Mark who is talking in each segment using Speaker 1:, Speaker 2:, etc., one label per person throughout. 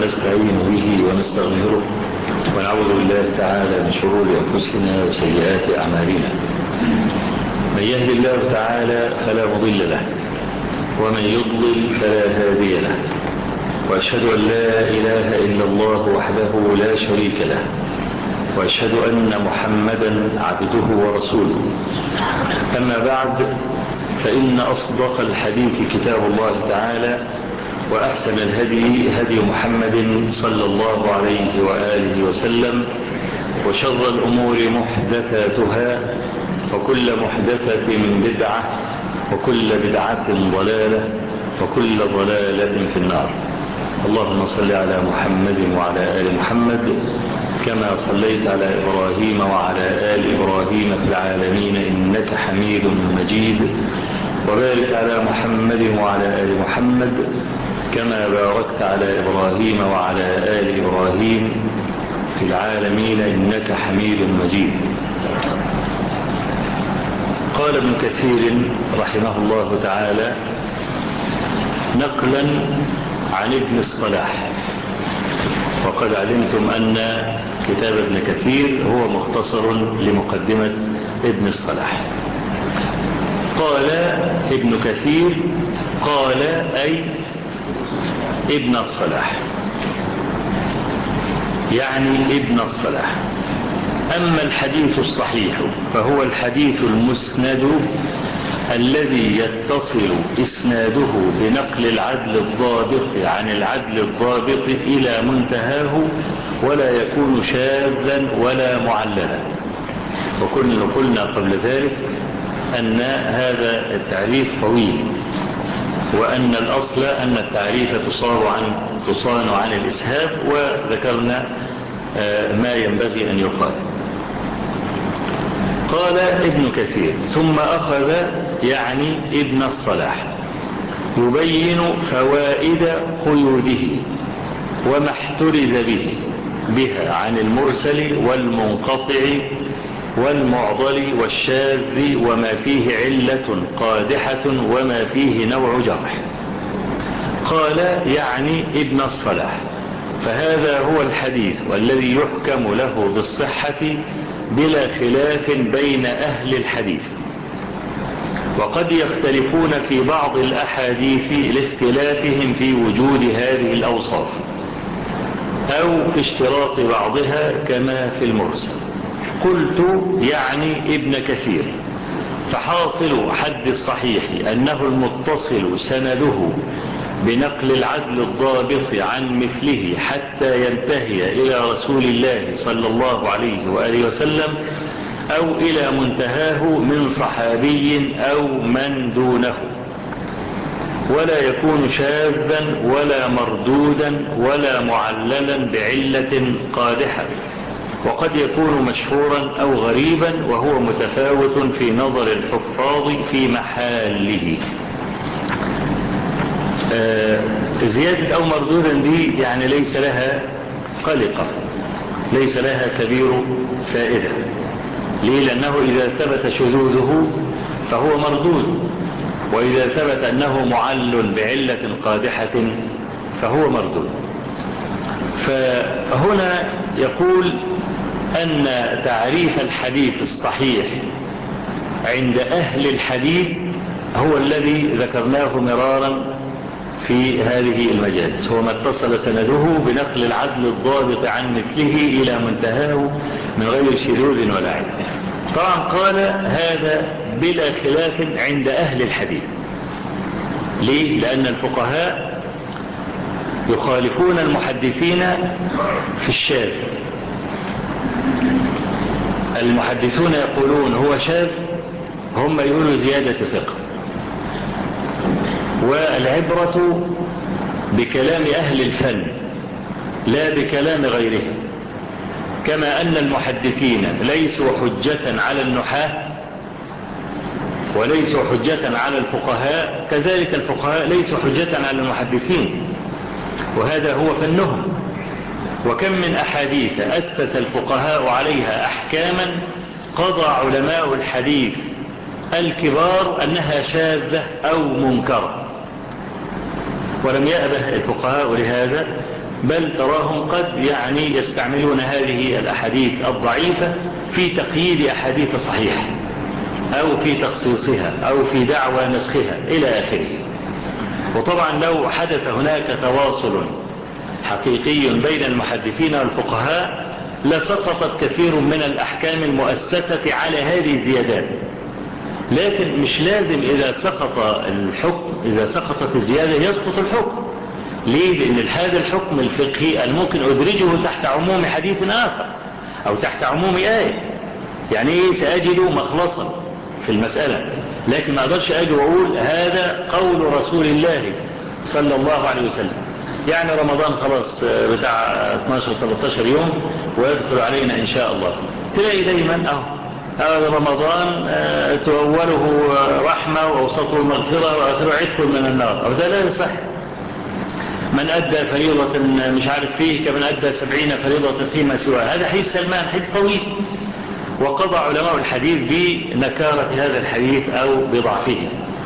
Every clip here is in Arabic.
Speaker 1: ونستعين به ونستغفره ونعوذ بالله تعالى من شرور أنفسنا وسيئات أعمالنا. من يهد الله تعالى فلا مضل له ومن يضلل فلا هادي له، وأشهد أن لا إله إلا الله وحده لا شريك له، وأشهد أن محمدا عبده ورسوله. أما بعد، فإن أصدق الحديث كتاب الله تعالى، وأحسن الهدي هدي محمد صلى الله عليه وآله وسلم، وشر الأمور محدثاتها، وكل محدثة بدعة، وكل بدعة ضلالة، وكل ضلالة في النار. اللهم صل على محمد وعلى آل محمد كما صليت على إبراهيم وعلى آل إبراهيم في العالمين إنك حميد مجيد، وبارك على محمد وعلى آل محمد كما باركت على إبراهيم وعلى آل إبراهيم في العالمين إنك حميد مجيد. قال ابن كثير رحمه الله تعالى نقلا عن ابن الصلاح، وقد علمتم أن كتاب ابن كثير هو مختصر لمقدمة ابن الصلاح. قال ابن كثير قال أي ابن الصلاح، يعني ابن الصلاح. أما الحديث الصحيح فهو الحديث المسند الذي يتصل إسناده بنقل العدل الضابط عن العدل الضابط إلى منتهاه، ولا يكون شاذا ولا معللا. وكنا قلنا قبل ذلك أن هذا التعريف طويل، وأن الأصل أن التعريف تصان عن الإسهاب، وذكرنا ما ينبغي أن يقال. قال ابن كثير ثم أخذ يعني ابن الصلاح يبين فوائد قيوده وما احترز بها عن المرسل والمنقطع والمعضل والشاذ، وما فيه علة قادحة وما فيه نوع جرح. قال يعني ابن الصلاح، فهذا هو الحديث الذي يحكم له بالصحة بلا خلاف بين أهل الحديث، وقد يختلفون في بعض الأحاديث لاختلافهم في وجود هذه الأوصاف أو في اشتراط بعضها كما في المرسل. قلت يعني ابن كثير، فحاصل حد الصحيح أنه المتصل سنده بنقل العدل الضابط عن مثله حتى ينتهي إلى رسول الله صلى الله عليه وآله وسلم أو إلى منتهاه من صحابي أو من دونه، ولا يكون شاذا ولا مردودا ولا معللا بعلة قادحة، وقد يكون مشهورا أو غريبا، وهو متفاوت في نظر الحفاظ في محاله. زيادة أو مردودا دي يعني ليس لها قلقة، ليس لها كبير فائدة. ليه؟ لأنه إذا ثبت شذوذه فهو مردود، وإذا ثبت أنه معل بعلة قادحة فهو مردود. فهنا يقول أن تعريف الحديث الصحيح عند أهل الحديث هو الذي ذكرناه مرارا في هذه المجالس، هو ما اتصل سنده بنقل العدل الضابط عن مثله إلى منتهاه من غير شذوذ ولا عيب. طبعا قال هذا بلا خلاف عند أهل الحديث. ليه؟ لأن الفقهاء يخالفون المحدثين في الشاذ. المحدثون يقولون هو شاذ، هم يقولوا زيادة ثقة، والعبرة بكلام أهل الفن لا بكلام غيرهم. كما أن المحدثين ليسوا حجة على النحاة وليسوا حجة على الفقهاء، كذلك الفقهاء ليسوا حجة على المحدثين، وهذا هو فنهم. وكم من أحاديث أسس الفقهاء عليها أحكاما قضى علماء الحديث الكبار أنها شاذة أو منكرة، ولم يأبه الفقهاء لهذا، بل تراهم قد يعني يستعملون هذه الأحاديث الضعيفة في تقييد أحاديث صحيحة أو في تخصيصها أو في دعوى نسخها إلى آخره. وطبعا لو حدث هناك تواصل حقيقي بين المحدثين والفقهاء لسقطت كثير من الأحكام المؤسسة على هذه الزيادات. لكن مش لازم إذا سقط الحكم، إذا سقطت الزيادة يسقط الحكم. ليه؟ لأن هذا الحكم الفقهي أنا ممكن أدرجه تحت عموم حديث آخر أو تحت عموم آية. يعني إيه؟ سأجد مخلصا في المسألة، لكن ما أقدرش أجي وأقول هذا قول رسول الله صلى الله عليه وسلم. يعني رمضان خلاص بتاع 12-13 يوم ويدخل علينا إن شاء الله، تلاقي دايما هذا رمضان تأوله رحمة وأوسطه مغفرة وآخره عتق من النار، أو ده لا يصح. من أدى فريضة مش عارف فيه كمن أدى 70 فريضة فيما سواه. هذا حديث سلمان، حديث طويل، وقضى علماء الحديث بنكارة هذا الحديث أو بضعفه.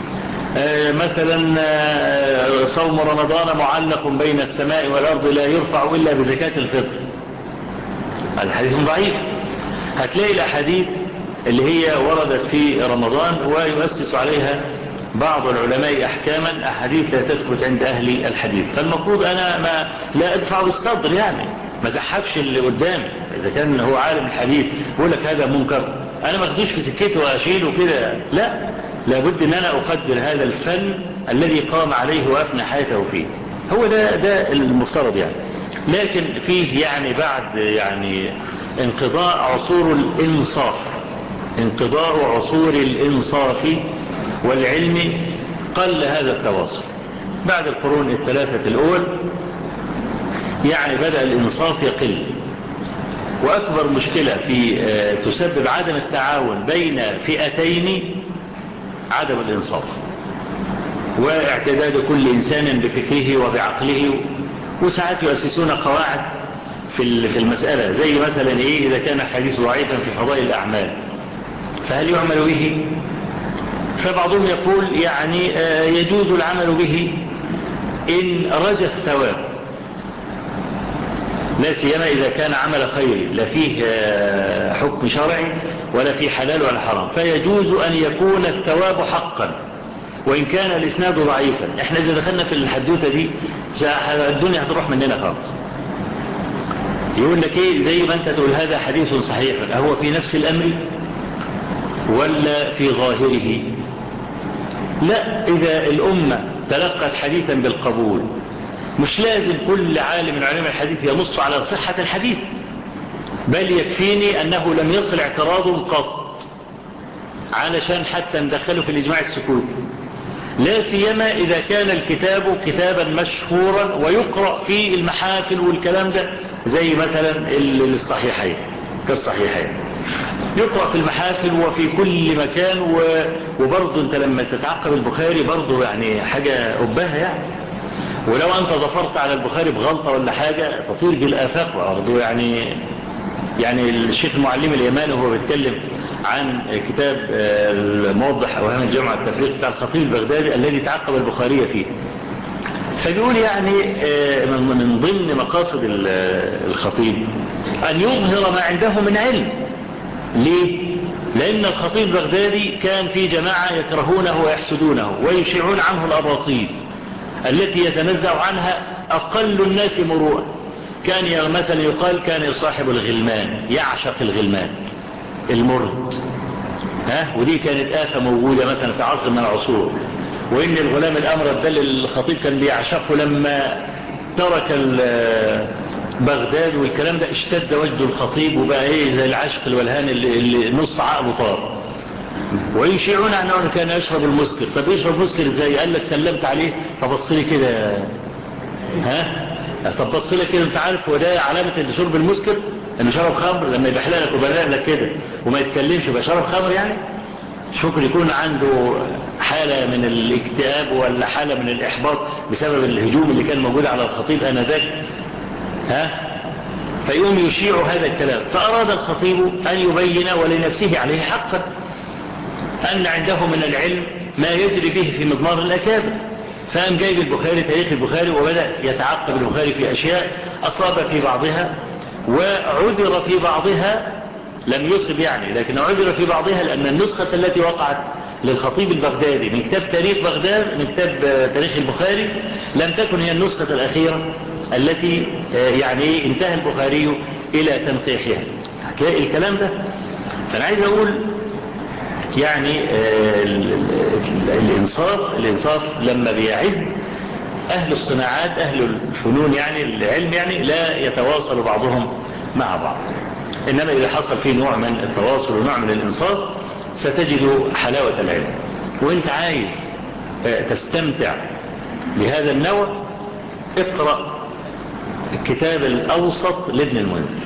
Speaker 1: مثلا صوم رمضان معلق بين السماء والأرض لا يرفع إلا بزكاة الفطر، الحديث ضعيف. هتلاقي الأحاديث اللي هي وردت في رمضان ويؤسس عليها بعض العلماء أحكاما، أحاديث لا تثبت عند أهل الحديث. فالمفروض أنا لا أدفع بالصدر، يعني ما زحفش اللي قدامي. إذا كان هو عالم الحديث بقول لك هذا منكر، أنا ما أخدوش في سكته وأشيله كده، لا، لابد أن أنا أقدر هذا الفن الذي قام عليه وأفنى حياته فيه. هو ده المفترض يعني. لكن فيه يعني بعد يعني انقضاء عصور الإنصاف، انقضاء عصور الإنصاف والعلم، قل هذا التواصل. بعد القرون الثلاثة الأول يعني بدأ الإنصاف يقل. وأكبر مشكلة في تسبب عدم التعاون بين فئتين عدم الإنصاف، واعتداد كل إنسان بفكره وبعقله. وساعات يؤسسون قواعد في المسألة، زي مثلا إيه؟ إذا كان الحديث ضعيفا في فضائل الأعمال فهل يعمل به؟ فبعضهم يقول يعني يجوز العمل به إن رجى الثواب، لا سيما إذا كان عمل خيري لا فيه حكم شرعي ولا فيه حلال ولا حرام، فيجوز أن يكون الثواب حقا وإن كان الإسناد ضعيفا. إحنا إذا دخلنا في الحدوثة دي الدنيا هتروح مننا خالص. يقول لك إيه؟ زي ما أنت تقول هذا حديث صحيح، هو في نفس الأمر ولا في ظاهره؟ لا، إذا الأمة تلقت حديثا بالقبول مش لازم كل عالم من علماء الحديث ينص على صحة الحديث، بل يكفيني أنه لم يصل اعتراض قط علشان حتى ندخله في الإجماع السكوتي، لا سيما إذا كان الكتاب كتابا مشهورا ويقرأ في المحافل والكلام ده، زي مثلا الصحيحين كالصحيحين يقرأ في المحافل وفي كل مكان. وبرضه انت لما تتعقب البخاري برضه يعني حاجة أباها يعني، ولو أنت ظفرت على البخاري بغلطة ولا حاجة تطير بالآفاق برضه. يعني الشيخ المعلم اليماني وهو بيتكلم عن كتاب الموضح أوهام الجمع التفريق بتاع الخطيب البغدادي الذي تعقب البخاري فيه، فبيقول يعني من ضمن مقاصد الخطيب أن يظهر ما عنده من علم. ليه؟ لأن الخطيب البغدادي كان في جماعة يكرهونه ويحسدونه ويشيعون عنه الأباطيل التي يتنزع عنها أقل الناس مروءة. كان مثلا يقال كان يصاحب الغلمان، يعشق الغلمان المرد، ودي كانت آفة موجودة مثلا في عصر من العصور. وإن الغلام الأمرد ده الخطيب كان بيعشقه لما ترك بغداد والكلام ده اشتد وجد الخطيب وبقى ايه زي العشق الولهان اللي نص عقله طار. ويشيعون انه كان يشرب المسكر. طب يشرب مسكر ازاي؟ قال لك سلمت عليه فبص لي كده، طب بص لي كده، انت عارف هو ده علامه ان شرب المسكر انه شرب خمر؟ لما يبحلق لك وبلق لك كده وما يتكلمش يبقى شرب خمر يعني؟ شكر يكون عنده حالة من الاكتئاب ولا حالة من الإحباط بسبب الهجوم اللي كان موجود على الخطيب آنذاك، فيقوم يشيع هذا الكلام. فأراد الخطيب أن يبين ولنفسه عليه حقا أن عنده من العلم ما يجري به في مضمار الأكابر، فقام جايب البخاري تاريخ البخاري وبدأ يتعقب البخاري في أشياء أصاب في بعضها وعذر في بعضها، لم يصب يعني، لكن عذر في بعضها لأن النسخة التي وقعت للخطيب البغدادي من كتاب تاريخ بغداد، من كتاب تاريخ البخاري، لم تكن هي النسخة الأخيرة التي يعني انتهى البخاري إلى تنقيحها. هتلاقي الكلام ده. فأنا عايز أقول يعني الإنصاف لما بيعز أهل الصناعات أهل الفنون يعني العلم يعني لا يتواصل بعضهم مع بعض، إنما إذا حصل فيه نوع من التواصل ونوع من الإنصاف ستجد حلاوة العلم. وإنت عايز تستمتع بهذا النوع اقرأ الكتاب الأوسط لابن المنذر.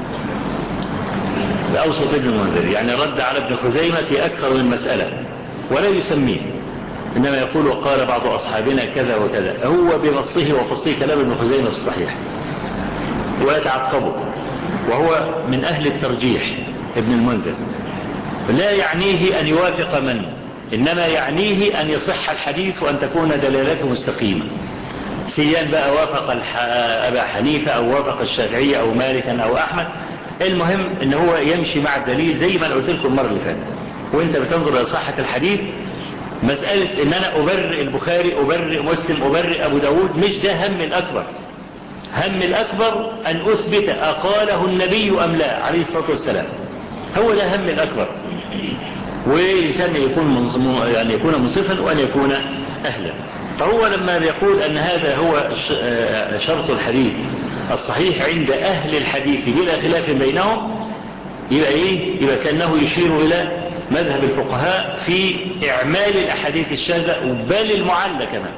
Speaker 1: الأوسط لابن المنذر يعني رد على ابن خزيمة في أكثر من مسألة ولا يسميه، إنما يقول وقال بعض أصحابنا كذا وكذا، هو بنصه وفصيه كلام ابن خزيمة في الصحيح ويتعقبه، وهو من أهل الترجيح ابن المنذر. لا يعنيه أن يوافق من، إنما يعنيه أن يصح الحديث وأن تكون دلالته مستقيمة، سيان بقى وافق أبا حنيفة أو وافق الشافعية أو مالكا أو أحمد، المهم إن هو يمشي مع الدليل زي ما قلت لكم المرة اللي فاتت. وإنت بتنظر إلى صحة الحديث، مسألة إن أنا أبرئ البخاري أبرئ مسلم أبرئ أبو داود مش ده هم الأكبر. هم الأكبر أن أثبت أقاله النبي أم لا عليه الصلاة والسلام، هو ده هم الأكبر. ويسمى يكون منصفا وأن يكون أهلا. فهو لما بيقول أن هذا هو شرط الحديث الصحيح عند أهل الحديث بلا خلاف بينهم، يبقى إيه؟ يبقى كأنه يشير إلى مذهب الفقهاء في إعمال الأحاديث الشاذة بل المعلة كمان،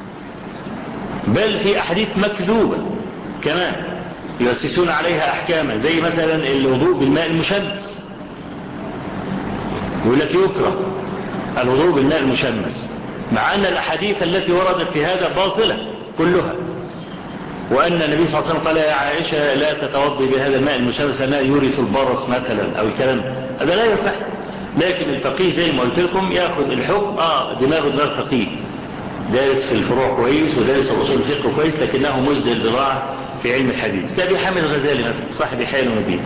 Speaker 1: بل في أحاديث مكذوبة كمان يؤسسون عليها أحكاما، زي مثلا الوضوء بالماء المشمس، يقول لك يكره الوضوء بالماء المشمس، مع أن الأحاديث التي وردت في هذا باطلة كلها، وأن النبي صلى الله عليه وسلم قال يا عائشة لا تتوضي بهذا الماء المشمس لأنه يورث البرص مثلا أو الكلام هذا لا يصح. لكن الفقيه زي ما قلت لكم يأخذ الحكم دماغ فقيه دارس في الفروع كويس ودارس أصول الفقه كويس، لكنه مجد البضاعة في علم الحديث. كأبي حامد الغزالي مثلا صاحب حال ومبين،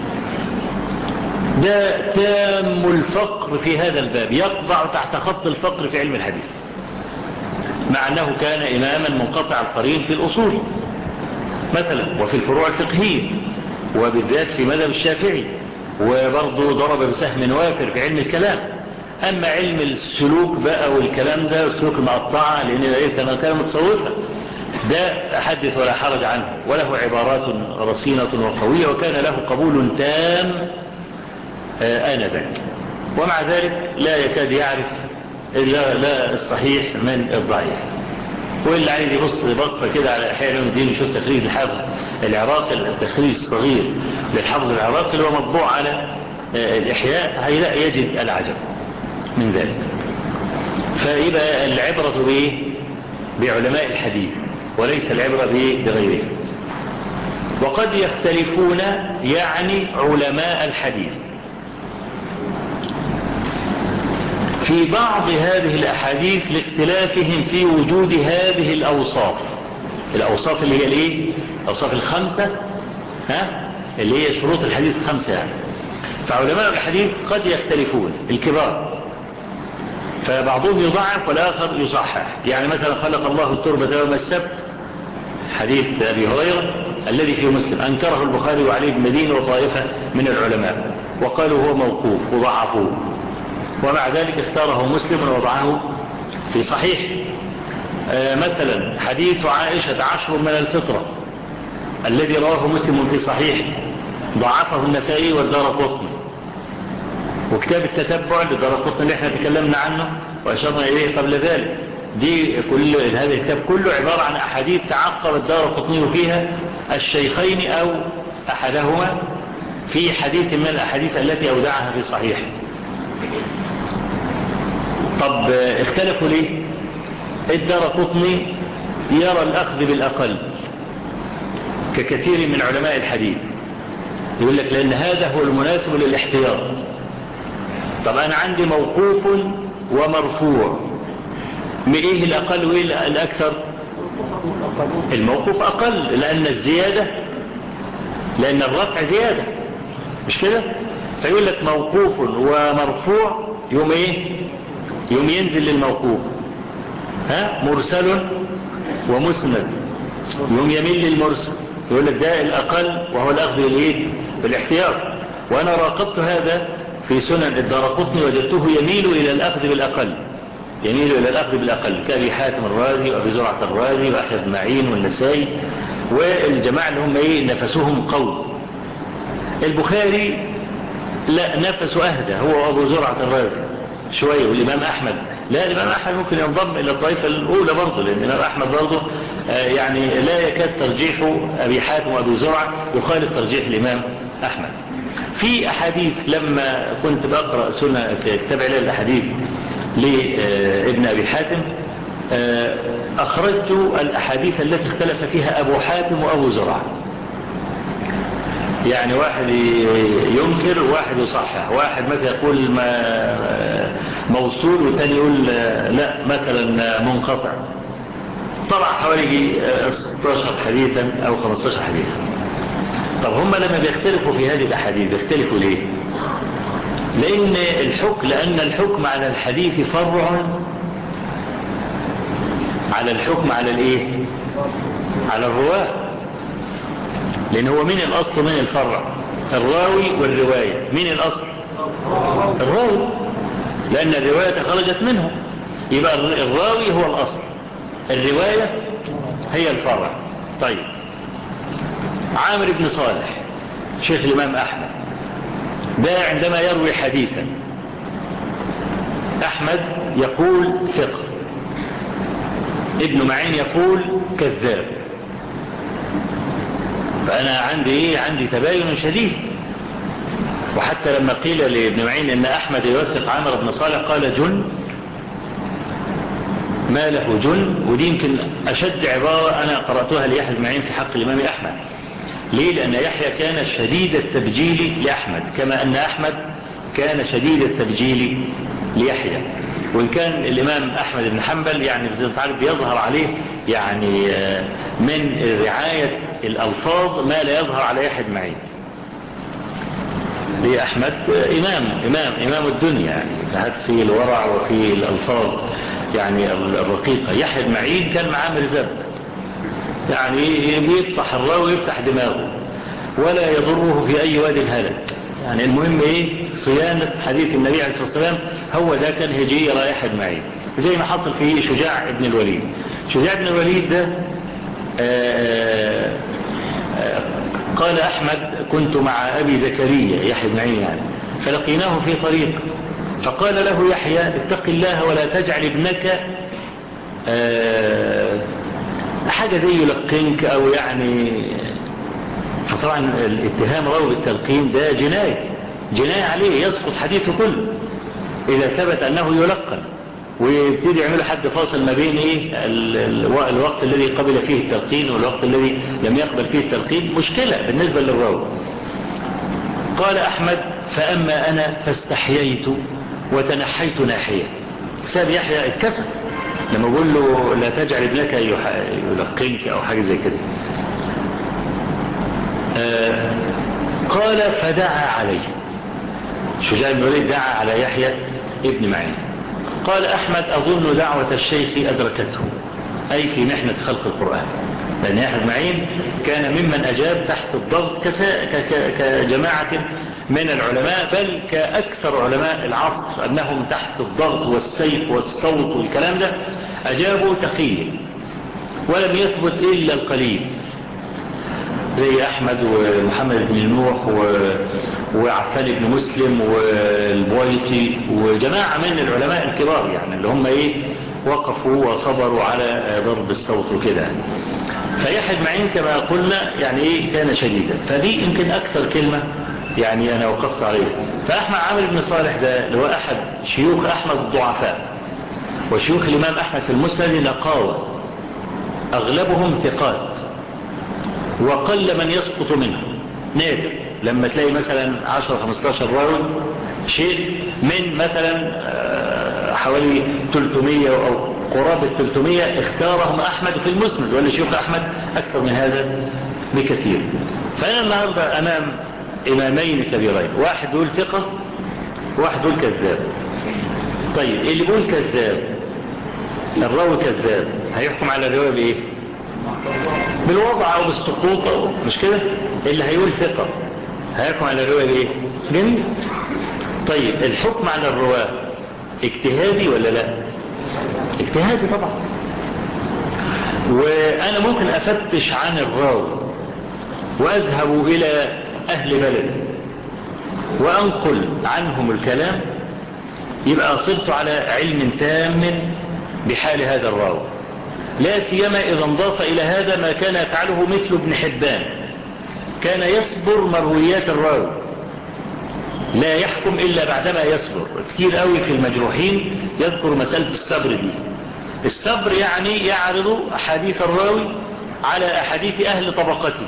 Speaker 1: ده تام الفقر في هذا الباب، يقضع تحت خط الفقر في علم الحديث، مع أنه كان إماما منقطع القرين في الأصول مثلا وفي الفروع الفقهية وبالذات في مذهب الشافعي، وبرضه ضرب بسهم وافر في علم الكلام. أما علم السلوك بقى والكلام ده السلوك المقطعة لأن كان متصوفا، ده حدث ولا حرج عنه، وله عبارات رصينة وقوية وكان له قبول تام آنذاك، ومع ذلك لا يكاد يعرف لا الصحيح من الضعيف. واللي عايز يبص بصة كده على إحياء علوم الدين يشوف تخريج الحافظ العراقي، التخريج الصغير للحافظ العراقي اللي هو مطبوع على الإحياء، يجد العجب من ذلك. فيبقى العبرة بعلماء الحديث وليس العبرة بغيرهم. وقد يختلفون يعني علماء الحديث في بعض هذه الأحاديث لاختلافهم في وجود هذه الأوصاف اللي هي الايه؟ الأوصاف الخمسة، اللي هي شروط الحديث الخمسة يعني. فعلماء الحديث قد يختلفون الكبار، فبعضهم يضعف والآخر يصحح. يعني مثلا خلق الله التربة يوم السبت، حديث أبي هريرة الذي في مسلم، أنكره البخاري وعلي بن مدين وطائفة من العلماء وقالوا هو موقوف وضعفوه، ومع ذلك اختاره مسلم ووضعه في صحيح. مثلا حديث عائشة 10 من الفطرة الذي رواه مسلم في صحيح، ضعفه النسائي والدارقطني. وكتاب التتبع للدارقطني اللي احنا تكلمنا عنه وأشرنا إليه قبل ذلك، هذا الكتاب كله عبارة عن أحاديث تعقب الدارقطني فيها الشيخين أو أحدهما في حديث من الأحاديث التي أودعها في صحيح. طب اختلفوا ليه؟ الدارقطني يرى الأخذ بالأقل ككثير من علماء الحديث، يقول لك لأن هذا هو المناسب للاحتياط. طب أنا عندي موقوف ومرفوع، ايه الأقل وايه الأكثر؟ الموقوف أقل، لأن الزيادة، لأن الرفع زيادة، مش كده؟ فيقول لك موقوف ومرفوع، يوم ايه؟ يوم ينزل للموقوف. مرسل ومسند، يوم يميل للمرسل، يقول لك ده الأقل وهو الأخذ بالايه؟ بالاحتياط. وأنا راقبت هذا في سنن الدارقطني، وجدته يميل إلى الأخذ بالأقل، يميل إلى الأخذ بالأقل، كأبي حاتم الرازي وأبي زرعة الرازي وأحمد بن معين والنسائي والجماعة اللي هم ايه؟ نفسهم قوي. البخاري لا، نفسه أهدى، هو أبو زرعة الرازي شوية، والإمام أحمد لا، الإمام أحمد ممكن ينضم إلى الطائفة الأولى برضه، لأن الإمام أحمد برضه يعني لا يكاد ترجيح أبي حاتم وأبي زرعة يخالف ترجيح الإمام أحمد. في أحاديث لما كنت بقرأ سنة كتاب علل الأحاديث لابن أبي حاتم، أخرجت الأحاديث التي اختلف فيها أبو حاتم وأبو زرعة، يعني واحد ينكر وواحد يصحح، واحد مثلا يقول موصول والثاني يقول لا مثلا منقطع، طبعا حوالي 16 حديثا أو 15 حديثا. طب هم لما بيختلفوا في هذه الأحاديث بيختلفوا ليه؟ لأن الحكم على الحديث فرع على الحكم على الايه؟ على الرواة، لأن هو مين الأصل ومين الفرع؟ الراوي والرواية. مين الأصل؟ الراوي، لأن الرواية خرجت منه، يبقى الراوي هو الأصل، الرواية هي الفرع. طيب، عامر بن صالح شيخ الإمام أحمد ده عندما يروي حديثا أحمد يقول ثقة، ابن معين يقول كذاب، فأنا عندي تباين شديد. وحتى لما قيل لابن معين إن أحمد يوثق عامر بن صالح قال جن، ما له جن. ودي يمكن أشد عبارة أنا قرأتها ليحيى بن معين في حق الإمام أحمد. ليه؟ لأن يحيى كان شديد التبجيل لأحمد، كما أن أحمد كان شديد التبجيل ليحيى. وإن كان الإمام أحمد بن حنبل يعني بيظهر عليه يعني من رعاية الألفاظ ما لا يظهر على يحيى بن معين. ليه؟ أحمد إمام الدنيا يعني، في الورع وفي الألفاظ يعني الرقيقة. يحيى بن معين كان معاه مرزب، يعني بيفتح الراوي ويفتح دماغه ولا يضره في أي واد هلك. يعني المهم صيانة حديث النبي عليه الصلاة والسلام، هو ده كان هجي رايح بن معين، زي ما حصل في شجاع بن الوليد. شجاع بن الوليد ده قال أحمد كنت مع أبي زكريا يحيى بن معين يعني، فلقيناه في طريق، فقال له يحيى اتق الله ولا تجعل ابنك حاجة زي يلقنك أو يعني. فطبعا الاتهام راوي بالتلقين ده جناية عليه، يسقط حديثه كله إذا ثبت أنه يلقن، ويبتدي يعمل حد فاصل ما بين الوقت الذي قبل فيه التلقين والوقت الذي لم يقبل فيه التلقين، مشكلة بالنسبة للراوي. قال أحمد فأما أنا فاستحييت وتنحيت ناحية. ساب يحيى اتكسر لما بقول له لا تجعل ابنك يلقنك أو حاجة زي كده. قال فدعا عليه، شجاع بن الوليد دعا على يحيى ابن معين. قال أحمد أظن دعوة الشيخ أدركته، أي في محنة خلق القرآن، لأن يحيى بن معين كان ممن أجاب تحت الضغط كجماعة من العلماء، بل كأكثر علماء العصر أنهم تحت الضغط والسيف والصوت والكلام ده أجابوا تقيا، ولم يثبت إلا القليل زي أحمد ومحمد بن نوح وعفان بن مسلم والبويطي وجماعة من العلماء الكبار يعني، اللي هم وقفوا وصبروا على ضرب الصوت وكده. فيحيى بن معين كما قلنا يعني كان شديدا. فدي يمكن أكثر كلمة يعني أنا وقفت عليها. فأحمد عامر بن صالح ده اللي هو أحد شيوخ أحمد الضعفاء وشيوخ الإمام أحمد في المسند نقاوة، أغلبهم ثقات وقل من يسقط منهم، نادر لما تلاقي مثلا 10-15 راوي شيء من مثلا حوالي 300 أو قرابة 300 اختارهم أحمد في المسند، ولا شيخ أحمد أكثر من هذا بكثير. فأنا النهاردة أمام إمامين كبيرين، واحد يقول ثقة وواحد يقول كذاب. طيب اللي يقول كذاب، الراوي كذاب، هيحكم على الرواية بإيه؟ بالوضع أو بالسقوط، مش كده؟ اللي هيقول ثقة هيحكم على الرواية بإيه؟ جميل. طيب الحكم على الرواة اجتهادي ولا لا؟ اجتهادي طبعا. وأنا ممكن أفتش عن الراوي وأذهب إلى أهل بلد وأنقل عنهم الكلام، يبقى صرت على علم تام بحال هذا الراوي، لا سيما إذا انضاف إلى هذا ما كان يفعله مثل ابن حبان، كان يصبر مرويات الراوي، لا يحكم إلا بعدما يصبر. كتير قوي في المجروحين يذكر مسألة الصبر دي. الصبر يعني يعرض أحاديث الراوي على أحاديث أهل طبقته،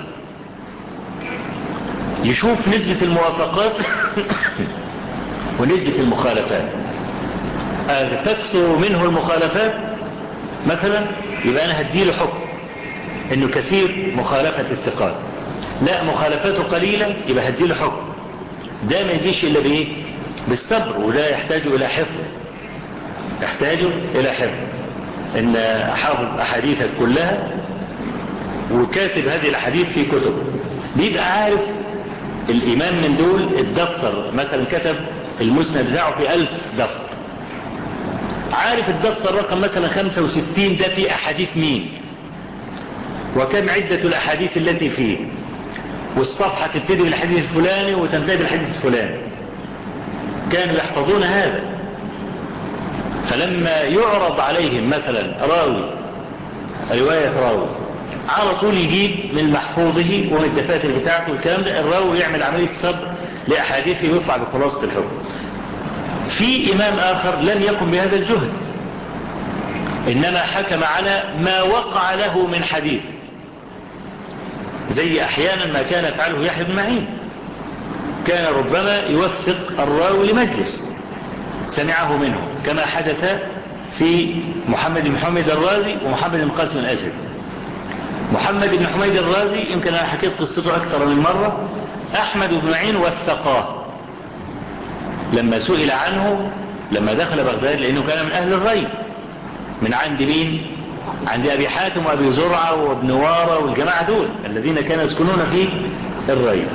Speaker 1: يشوف نسبة الموافقات ونسبة المخالفات. تكثر منه المخالفات مثلا، يبقى أنا هديله حكم إنه كثير مخالفة الثقات. لا، مخالفاته قليلة، يبقى هديله حكم. ده ما يجيش إلا بإيه؟ بالصبر. وده يحتاج إلى حفظ، يحتاج إلى حفظ، إن حافظ أحاديثك كلها وكاتب هذه الأحاديث في كتب، بيبقى عارف الإمام من دول الدفتر، مثلا كتب المسند بتاعه في 1000 دفتر، عارف الدفتر رقم مثلا 65 ده في أحاديث مين، وكم عدة الأحاديث التي فيه، والصفحة تبتدي بالحديث الفلاني وتنتهي بالحديث الفلاني. كانوا يحفظون هذا. فلما يعرض عليهم مثلا راوي، رواية راوي، على طول يجيب من محفوظه ومن الدفاتر بتاعته والكلام ده، الراوي يعمل عملية صبر لأحاديثه ويطلع بخلاصة الحكم. في إمام آخر لم يقم بهذا الجهد، إنما حكم على ما وقع له من حديث، زي أحيانا ما كان يفعله يحيى بن معين، كان ربما يوثق الراوي لمجلس سمعه منه، كما حدث في محمد بن حميد الرازي ومحمد بن قاسم الأسد. محمد بن حميد الرازي يمكن أنا حكيت قصته أكثر من مرة، أحمد بن معين وثقاه لما سئل عنه لما دخل بغداد، لأنه كان من أهل الري، من عند مين؟ عند أبي حاتم وأبي زرعة وابن وارة والجماعة دول الذين كانوا يسكنون في الري.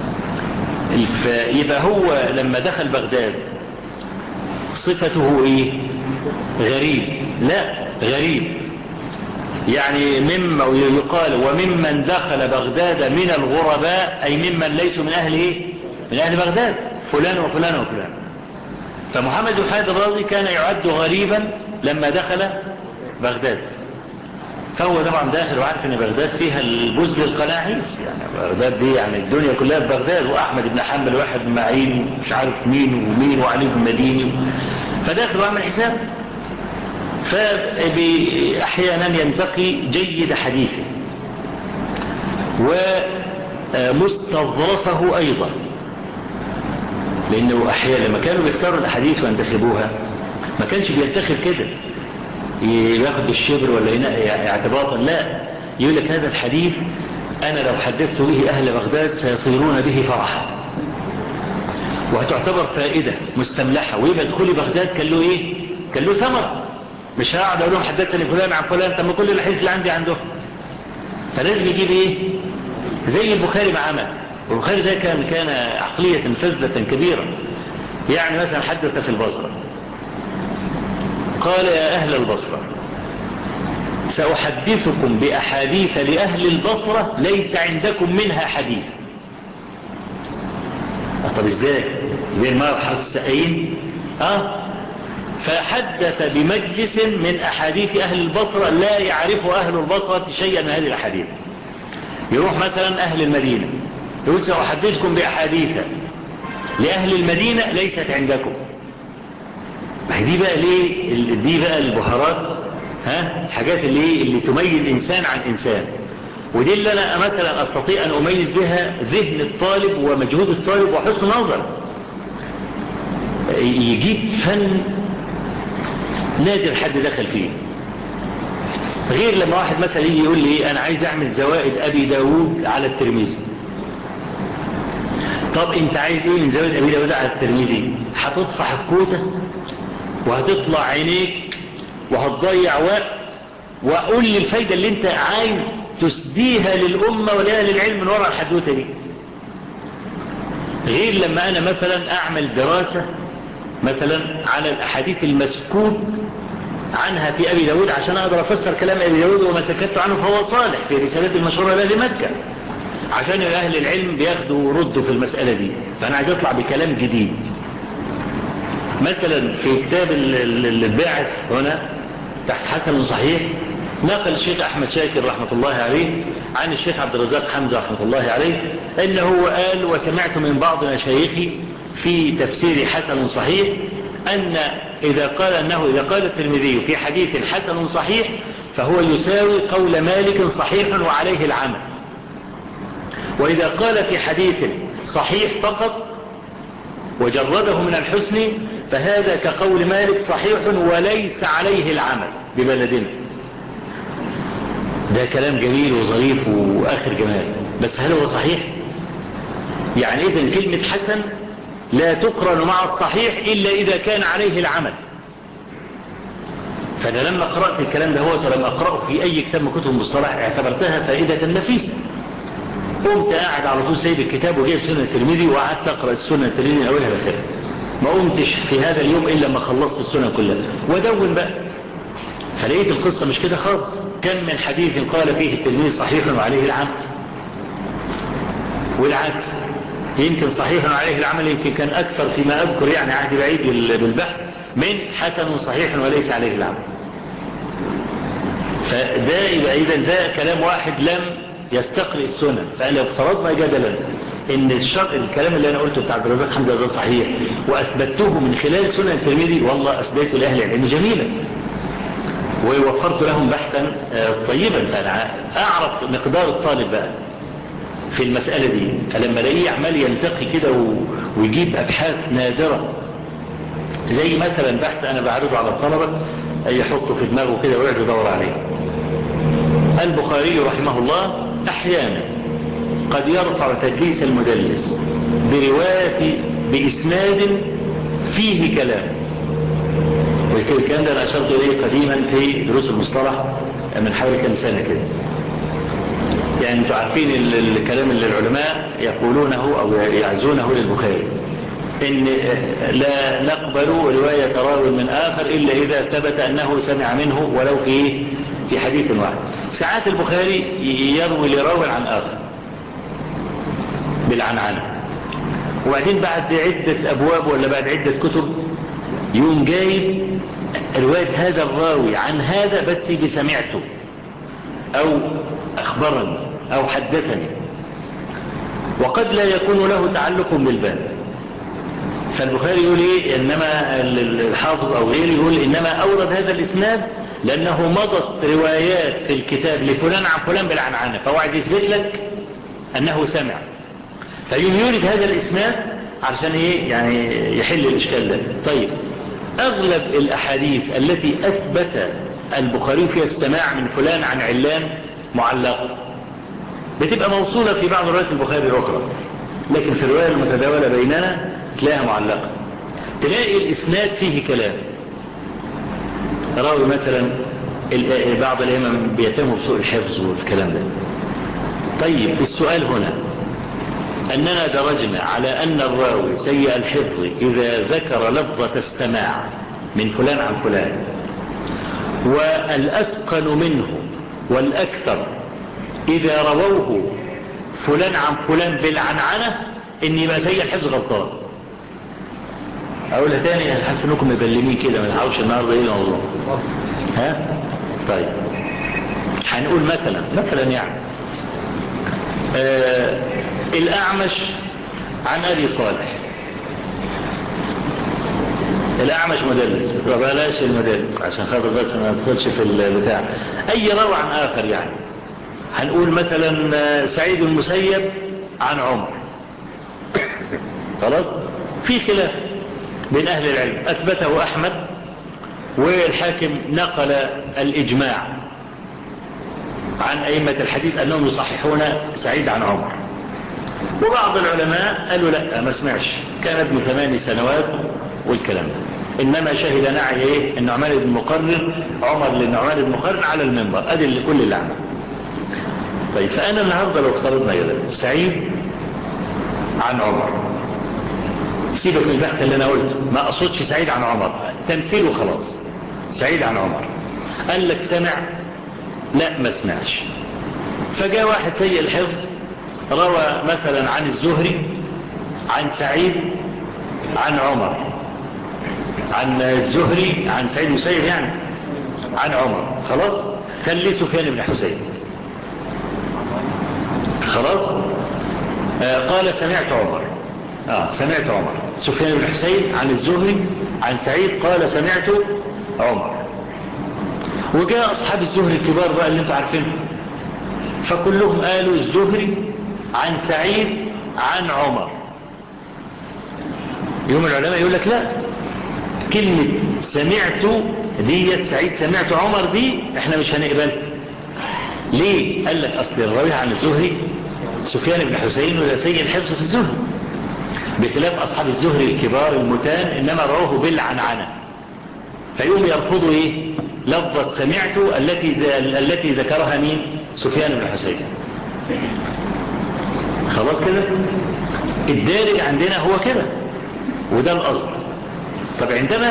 Speaker 1: فيبقى هو لما دخل بغداد صفته إيه؟ غريب. لا، غريب يعني مما يقال وممن دخل بغداد من الغرباء، أي ممن ليسوا من أهل إيه؟ من أهل بغداد، فلان وفلان وفلان. فمحمد بن حميد الرازي كان يعد غريبا لما دخل بغداد، فهو طبعا داخل وعارف ان بغداد فيها البزل القناعيس، يعني بغداد دي يعني الدنيا كلها في بغداد، واحمد بن حنبل واحد بن معين مش عارف مين ومين وعلي بن مديني، فداخل وعمل حساب. فأحيانا ينتقي جيد حديثه ومستظرفه أيضا، لأنه أحيانا لما كانوا بيختاروا الأحاديث وينتخبوها ما كانش بينتخب كده ياخد الشبر ولا ينقي اعتباطا، لا، يقول لك هذا الحديث أنا لو حدثت به أهل بغداد سيطيرون به فرحا، وهتعتبر فائدة مستملحة، ويبقى دخولي بغداد كان له إيه؟ كان له ثمر. مش هقعد أقول لهم حدثني فلان عن فلان، طب ما كل الحديث اللي عندي عندهم. فلازم يجيب إيه؟ زي البخاري ما عمل. والبخاري ده كان عقلية فذة كبيرة. يعني مثلا حدث في البصرة قال يا أهل البصرة سأحدثكم بأحاديث لأهل البصرة ليس عندكم منها حديث. طب ازاي؟ بين مرحلة السقين فحدث بمجلس من أحاديث أهل البصرة لا يعرف أهل البصرة شيئا من هذه الأحاديث. يروح مثلا أهل المدينة يقول سأحدثكم بأحاديث لأهل المدينة ليست عندكم. دي بقى ليه؟ دي بقى البهارات، حاجات اللي تميز إنسان عن إنسان. ودي اللي أنا مثلا أستطيع أن أميز بها ذهن الطالب ومجهود الطالب وحسن نظر. يجيب فن نادر حد دخل فيه، غير لما واحد مثلا يجي يقول لي أنا عايز أعمل زوائد أبي داود على الترمذي. طب أنت عايز إيه من زوائد أبي داود على الترمذي؟ هتطفح الكوتة وهتطلع عينيك وهتضيع وقت، وقول لي الفايدة اللي أنت عايز تسديها للأمة ولأهل العلم من وراء الحدوتة دي. غير لما أنا مثلا أعمل دراسة مثلا على الأحاديث المسكوت عنها في أبي داود عشان أقدر أفسر كلام أبي داود وما سكت عنه فهو صالح في رسالة المشهورة لأهل مكة، عشان أهل العلم بياخدوا وردوا في المسألة دي. فأنا عايز أطلع بكلام جديد. مثلا في كتاب الباعث هنا تحت حسن صحيح نقل الشيخ أحمد شاكر رحمة الله عليه عن الشيخ عبد الرزاق حمزة رحمة الله عليه أنه قال: وسمعت من بعض مشايخي في تفسير حسن صحيح أن إذا قال الترمذي في حديث حسن صحيح فهو يساوي قول مالك صحيح وعليه العمل، وإذا قال في حديث صحيح فقط وجرده من الحسن فهذا كقول مالك صحيح وليس عليه العمل ببلدنا. ده كلام جميل وظريف وآخر جمال، بس هل هو صحيح؟ يعني إذن كلمة حسن لا تقرن مع الصحيح إلا إذا كان عليه العمل. فأنا لما قرأت الكلام ده ولما أقرأه في أي كتاب من كتب المصطلح اعتبرتها فائدة نفيسة. قمت قاعد على طول سيد الكتاب وجايب سنة الترمذي وقعدت أقرأ السنة الترمذي من أولها لآخرها. ما قمتش في هذا اليوم إلا لما خلصت السنة كلها ودون بقى. فلقيت القصة مش كده خالص. كم من حديث قال فيه الترمذي صحيح وعليه العمل، والعكس يمكن صحيح وعليه العمل يمكن كان أكثر فيما أذكر، يعني عهد بعيد بالبحث، من حسن صحيح وليس عليه العمل. فده يبقى إذن ده كلام واحد لم يستقرئ السنن. فلو افترضنا جدلا ان الكلام اللي انا قلته بتاع عبد الرزاق حمزة ده صحيح واثبته من خلال سنن الترمذي، والله اثبته لاهل العلم جميلا ووفرت لهم بحثا طيبا. فانا اعرف مقدار الطالب بقى في المسألة دي لما الاقيه عمال ينتقي كده ويجيب ابحاث نادرة، زي مثلا بحث انا بعرضه على الطلبة يحطه في دماغه كده ويقعد يدور عليه. البخاري رحمه الله احيانا قد يرفع تدليس المدلس برواية بإسناد فيه كلام، والكلام ده أنا أشرت إليه قديما في دروس المصطلح من حوالي كم سنة كده. يعني أنتم عارفين الكلام اللي العلماء يقولونه أو يعزونه للبخاري إن لا نقبل رواية راوي من آخر إلا إذا ثبت أنه سمع منه ولو في حديث واحد. ساعات البخاري يروي لراو عن آخر بالعنعنة، وبعدين بعد عدة أبواب ولا بعد عدة كتب يوم جايب رواية هذا الراوي عن هذا بس بسمعته أو أخبرني أو حدثني، وقد لا يكون له تعلق بالباب. فالبخاري يقول إيه؟ إنما الحافظ أو غيره يقول إنما أورد هذا الإسناد لأنه مضت روايات في الكتاب لفلان عن فلان بالعنعنة، فهو عايز يثبت لك أنه سمع، فيوم يورد هذا الإسناد علشان إيه؟ يعني يحل الإشكال ده. طيب أغلب الأحاديث التي أثبت البخاري فيها السماع من فلان عن علان معلقة بتبقى موصولة في بعض روايات البخاري الأخرى، لكن في الرواية المتداولة بيننا تلاقيها معلقة. تلاقي الإسناد فيه كلام، راوي مثلا بعض الأئمة بيتهموا بسوء الحفظ والكلام ده. طيب السؤال هنا أننا درجنا على أن الراوي سيء الحفظ إذا ذكر لفظة السماع من فلان عن فلان، والأثقل منه والأكثر إذا رووه فلان عن فلان بالعنعنة إن يبقى سيء الحفظ غلطان. أقولها تاني، أنا حاسس أنكم مبلمين كده ما نحاولش النهارده إيه الموضوع. ها؟ طيب هنقول مثلا يعني الأعمش عن أبي صالح. الأعمش مدلس، بلاش المدلس عشان خاطر بس ما ندخلش في البتاع. أي روى عن آخر يعني هنقول مثلا سعيد المسيب عن عمر، خلاص في خلاف بين أهل العلم، أثبته أحمد والحاكم نقل الإجماع عن أئمة الحديث أنهم يصححون سعيد عن عمر. وبعض العلماء قالوا لا ما سمعش، كان ابن 8 سنوات والكلام ده، إنما شهد نعي إيه النعمان بن مقرن، عمر للنعمان بن مقرن على المنبر، أدي اللي كل اللي عمل. طيب فأنا النهاردة لو افترضنا كده سعيد عن عمر، سيبك من البحث اللي أنا قلته، ما أقصدش سعيد عن عمر، تمثيله خلاص، سعيد عن عمر، قال لك سمع؟ لا ما سمعش. فجاء واحد سيء الحفظ روى مثلا عن الزهري عن سعيد عن عمر، عن الزهري عن سعيد المسيب يعني عن عمر، خلاص كان ليه سفيان بن حسين، خلاص قال سمعت عمر، سمعت عمر، سفيان بن حسين عن الزهري عن سعيد قال سمعت عمر. وجاء أصحاب الزهري الكبار بقى اللي انتوا عارفينه، فكلهم قالوا الزهري عن سعيد عن عمر. يوم العلماء يقول لك لا، كلمة سمعت دي سعيد سمعت عمر دي احنا مش هنقبلها. ليه؟ قال لك أصل الراوي عن الزهري سفيان بن حسين ولا سيء الحفظ في الزهري، بخلاف أصحاب الزهري الكبار المتان إنما رواه بالعنعنة، فيقوم يرفضوا إيه؟ لفظة سمعت التي ذكرها مين؟ سفيان بن حسين. خلاص كده؟ الدارج عندنا هو كده، وده الأصل. طب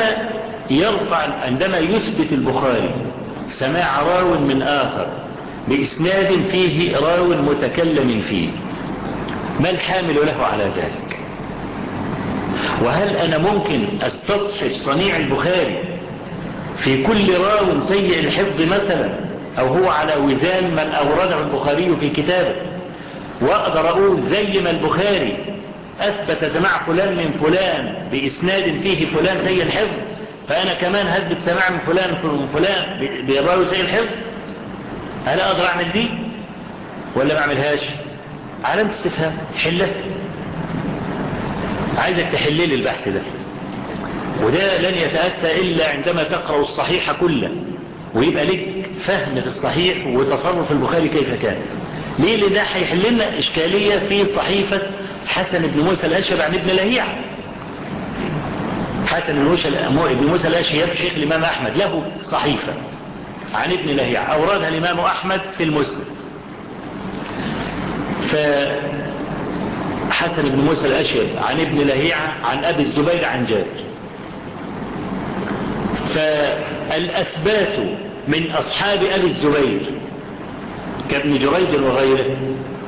Speaker 1: عندما يثبت البخاري سماع راو من آخر بإسناد فيه راو متكلم فيه، ما الحامل له على ذلك؟ وهل أنا ممكن أستصحب صنيع البخاري في كل راو سيء الحفظ مثلا، أو هو على وزان من أورده البخاري في كتابه، وأقدر أقول زي ما البخاري أثبت سماع فلان من فلان بإسناد فيه فلان سيء الحفظ، فأنا كمان هثبت سماع من فلان من فلان براوي سيء الحفظ؟ هل أقدر أعمل دي ولا ما أعملهاش؟ علامة استفهام، حلة. عايزك تحلل البحث ده، وده لن يتأتى إلا عندما تقرأ الصحيح كله ويبقى لك فهم في الصحيح وتصرف البخاري كيف كان. ليه؟ لأن ده هيحل لنا إشكالية في صحيفة حسن بن موسى الأشهب عن ابن لهيعة. حسن بن موسى الأشهب شيخ الإمام أحمد له صحيفة عن ابن لهيعة أوردها الإمام أحمد في المسند. فحسن بن موسى الأشهب عن ابن لهيعة عن أبي الزبير عن جابر، فالأثبات من أصحاب أبي الزبير كابن جريج وغيره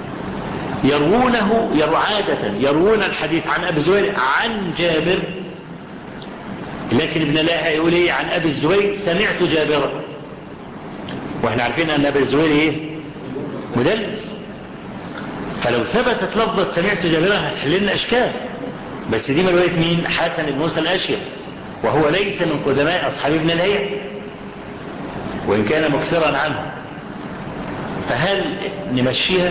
Speaker 1: يروون الحديث عن أبي الزبير عن جابر، لكن ابن لهيعة يقول ايه عن أبي الزبير سمعت جابرا، واحنا عارفين أن أبي الزبير ايه مدلس. فلو ثبتت لفظة سمعت جابرا هتحل لنا إشكال، بس دي من رواية مين؟ حسن بن موسى الأشهب، وهو ليس من قدماء أصحاب ابن لهيعة وإن كان مكثرا عنه. فهل نمشيها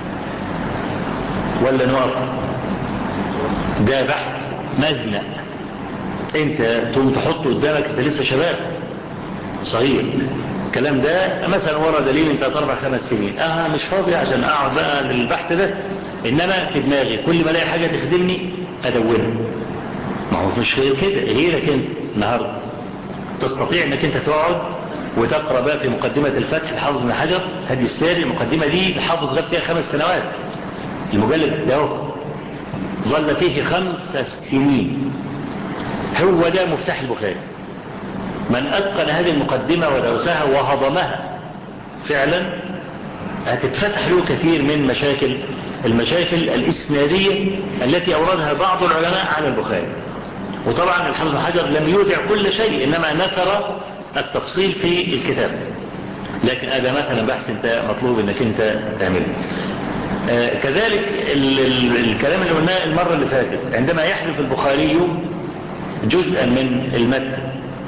Speaker 1: ولا نوقف؟ ده بحث مزنق، انت تقوم تحطه قدامك، انت لسه شباب صغير، الكلام ده مثلا ورا دليل انت 4-5 سنين، مش فاضي عشان اقعد بقى للبحث ده، انما في دماغي كل ما الاقي حاجه تخدمني ادونها. ما هو مش كده، غيرك انت النهارده تستطيع انك انت تقعد وتقرا بقى في مقدمه الفتح الحافظ بن حجر هدي الساري، المقدمه دي الحافظ غاب فيها 5 سنوات، المجلد ده ظل فيه 5 سنين، هو ده مفتاح البخاري. من أتقن هذه المقدمة ودرسها وهضمها فعلا هتتفتح له كثير من المشاكل الإسنادية التي أوردها بعض العلماء على البخاري. وطبعا الحافظ بن حجر لم يودع كل شيء، إنما نثر التفصيل في الكتاب، لكن هذا مثلا بحث انت مطلوب انك انت تعمله. كذلك الكلام اللي قلناه المرة اللي فاتت، عندما يحذف البخاري جزءا من المتن،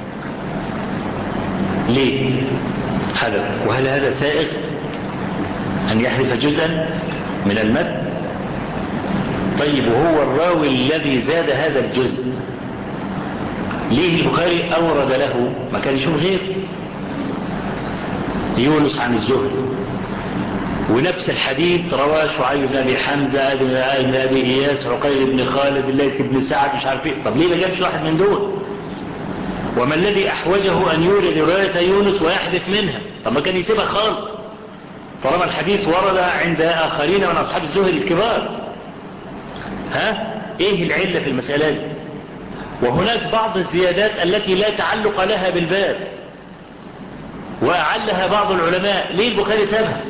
Speaker 1: ليه حذف؟ وهل هذا سائغ أن يحذف جزءا من المتن؟ طيب وهو الراوي الذي زاد هذا الجزء ليه البخاري أورد له؟ ما كان يشوف غير يونس عن الزهري ونفس الحديث رواه شعيب بن أبي حمزة بن أبي إياس عقيل بن خالد الليث بن سعد مش عارف ايه. طب ليه ما جابش واحد من دول؟ وما الذي أحوجه أن يورد رواية يونس ويحدث منها؟ طب ما كان يسيبها خالص طالما الحديث ورد عند آخرين من أصحاب الزهد الكبار. ايه العلة في المسألة دي؟ وهناك بعض الزيادات التي لا تعلق لها بالباب وأعلها بعض العلماء. ليه البخاري سابها؟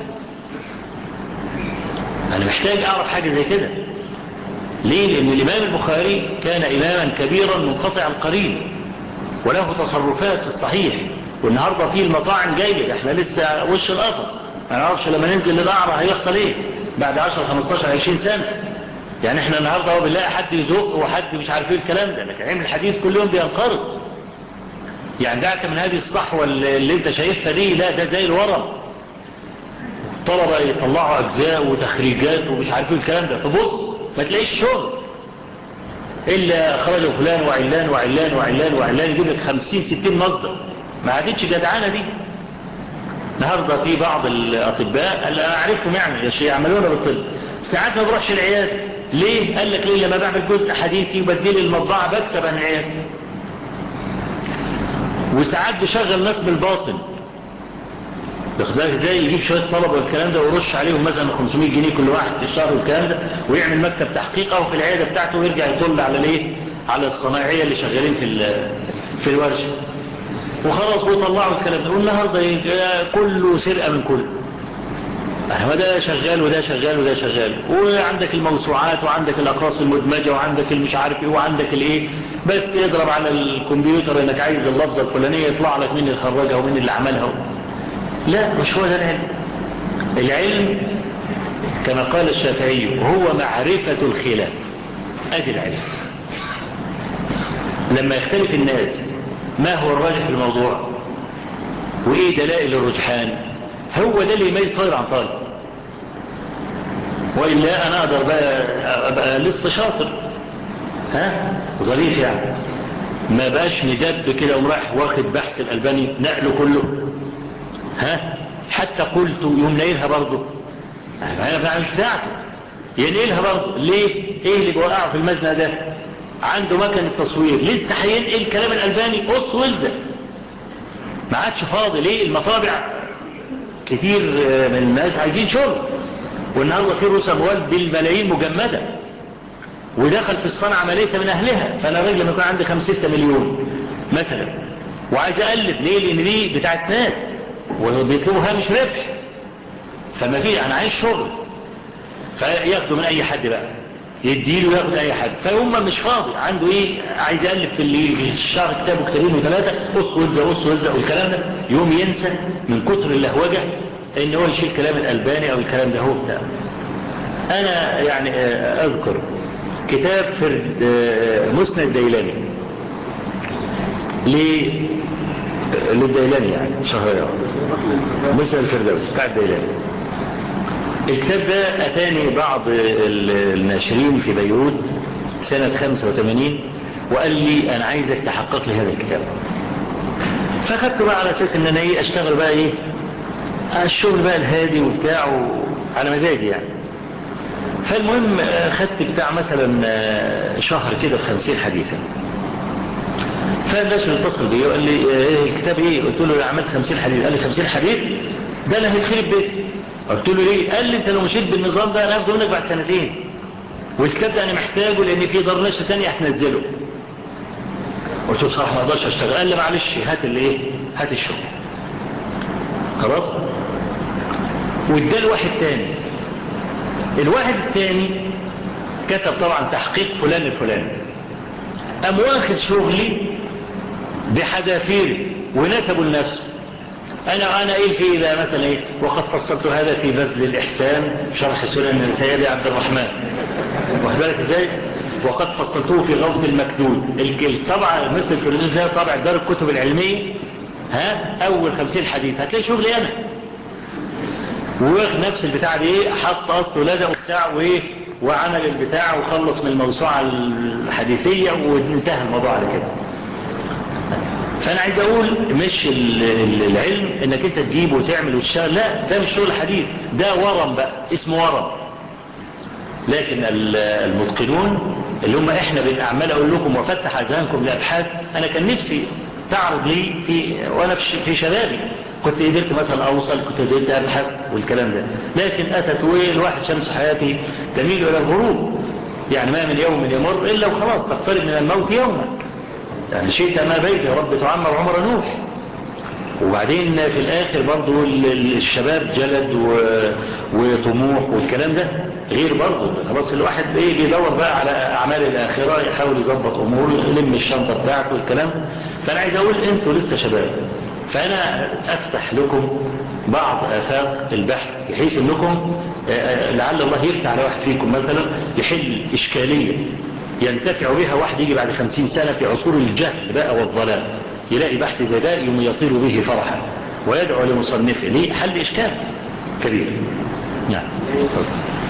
Speaker 1: أنا محتاج أعرف حاجة زي كده. ليه؟ لأن الإمام البخاري كان إماما كبيرا منقطع القرين وله تصرفات الصحيح. والنهاردة فيه المطاعم جاية، احنا لسه وش القفص، ما نعرفش لما ننزل للأعرى هيحصل ايه بعد 10 15 20 سنة. يعني احنا النهاردة هو بنلاقي حد يزق وحد مش عارف ايه الكلام ده، لكن علم الحديث كل يوم بينقرض. يعني دعك من هذه الصحوة اللي انت شايفها دي، لا ده زي الورم، طلبة يطلعوا أجزاء وتخريجات ومش عارف ايه الكلام ده، تبص ما تلاقيش شغل إلا خرج فلان وعلان وعلان وعلان وعلان، يجيب لك 50 60 مصدر. ما عادتش جدعانة دي. النهارده في بعض الأطباء اللي أنا أعرفهم يعني يعملون بالطب ساعات ما بروحش العيادة. ليه؟ قال لك ليه؟ لما بعمل جزء حديثي وبديل المطبعة بكسب عن العيادة. وساعات بشغل ناس بالباطن، باخدها ازاي؟ يجيب شويه طلبه والكلام ده ويرش عليهم مثلا 500 جنيه كل واحد في الشهر والكلام ده، ويعمل مكتب تحقيق او في العياده بتاعته ويرجع يطل على الايه؟ على الصناعيه اللي شغالين في الورشه. وخلاص ويطلعوا الكلام ده. والنهارده كله سرقه من كله. ده شغال وده شغال وده شغال، وعندك الموسوعات وعندك الاقراص المدمجه وعندك المش عارف ايه وعندك الايه، بس اضرب على الكمبيوتر انك عايز اللفظه الفلانيه يطلع لك مين اللي خرجها ومين اللي عملها. لا، مش هو ده العلم. العلم كما قال الشافعي هو معرفة الخلاف. ادي العلم. لما يختلف الناس ما هو الراجح في الموضوع وايه دلائل الرجحان، هو ده اللي يميز طالب عن طالب. وإلا أنا أقدر بقى أبقى لسه شاطر ظريف يعني، ما باش ندب كده ورايح واخد بحث الألباني نقله كله حتى قلت يوم نايلها برضه، أنا مش بتاعته ينقلها برضه. ليه؟ إيه اللي بوقعه في المزنة ده؟ عنده مكنة تصوير لسه هينقل كلام الألباني قص والزق، ما عادش فاضي. ليه؟ المطابع كتير من الناس عايزين شغل، والنهارده في رؤوس أموال بالملايين مجمدة ودخل في الصنعة ما ليس من أهلها. فأنا راجل لما يكون عندي 5-6 مليون مثلا وعايز أقلب، ليه؟ لأن دي بتاعت ناس وبيطلبوا هامش ربح، فما في أنا عايز شغل، فياخدوا من أي حد بقى يديله ياخد أي حد. فهم مش فاضي، عنده إيه؟ عايز يقلب في اللي في الشهر كتاب وكتابين و3 قص والزق قص والزق والكلام ده، يوم ينسى من كتر اللهوجة إن هو يشيل كلام الألباني أو الكلام ده هو بتاع. أنا يعني أذكر كتاب فرد مسند الديلاني للديلاني يعني شهريار، مسند الفردوس بتاع الديلاني. الكتاب ده أتاني بعض الناشرين في بيروت سنة 85 وقال لي أنا عايزك تحقق لي هذا الكتاب. فأخذته بقى على أساس إن أنا أشتغل بقى الشغل بقى الهادي وبتاع على مزاجي يعني. فالمهم خدت بتاع مثلا شهر كده ب50 حديثا. فالناشر اتصل بي وقال لي الكتاب ايه؟ قلت له عملت 50 حديث. قال لي 50 حديث ده اللي هيخرب بيتي. قلت له ليه؟ قال لي انت لو مشيت بالنظام ده انا هاخده منك بعد 2 سنين، والكتاب ده انا محتاجه لان في دار نشر ثانيه هتنزله. قلت له بصراحه ما اقدرش اشتغل. قال لي معلش هات الشغل خلاص. واداه لواحد تاني. الواحد الثاني كتب طبعا تحقيق فلان الفلاني، قام واخد شغلي بحذافيري ونسبه لنفسه. انا ايه في ده مثلا ايه؟ وقد فصلت هذا في بذل الاحسان شرح سنن سيدي عبد الرحمن، واخد بالك ازاي؟ وقد فصلته في غوث المكدود. الطبعه مثل الفردوس ده طبع دار الكتب العلميه اول 50 حديث هتلاقي شغلي انا، واخد نفس البتاع دي حط قص ولزق وبتاع وعمل البتاع وخلص من الموسوعه الحديثيه وانتهى الموضوع على كده. فانا عايز اقول مش العلم انك انت تجيب وتعمل وتشتغل، لا ده مش شغل حديث، ده ورم بقى اسمه ورم. لكن المتقنون اللي هم احنا بنعمل اقول لكم وافتح اذهانكم لابحاث. انا كان نفسي تعرض لي وانا في شبابي كنت قدرت مثلا اوصل، كنت قدرت ابحث والكلام ده، لكن اتت والواحد شمس حياتي تميل الى الغروب. يعني ما من يوم يمر الا وخلاص تقترب من الموت يوما. يعني شئت ما بيت يا رب تعمر عمر نوح. وبعدين في الاخر برضو الشباب جلد وطموح والكلام ده غير برضو. خلاص الواحد بيدور بقى على اعمال الاخره، يحاول يظبط اموره، يلم الشنطه بتاعته والكلام. فانا عايز اقول انتوا لسه شباب، فانا افتح لكم بعض افاق البحث بحيث انكم لعل الله يفتح على واحد فيكم مثلا يحل اشكاليه ينتفع بها واحد يجي بعد 50 سنه في عصور الجهل بقى والظلام، يلاقي بحث زي ده يوم يطير به فرحا ويدعو لمصنفه ليه حل اشكال كبير. نعم تفضل.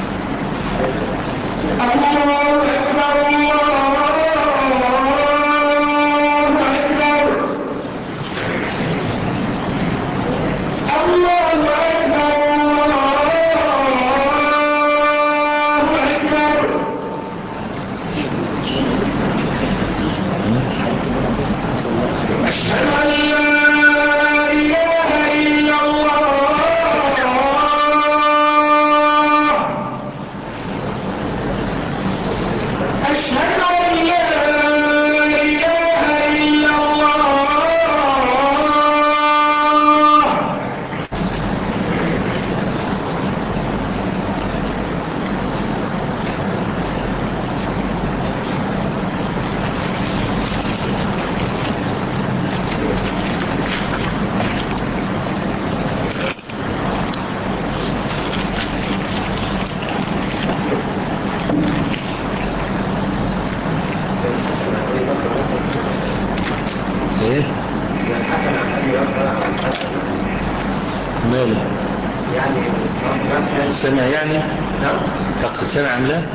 Speaker 1: سمع يعني؟ تقصد سمع أم لا؟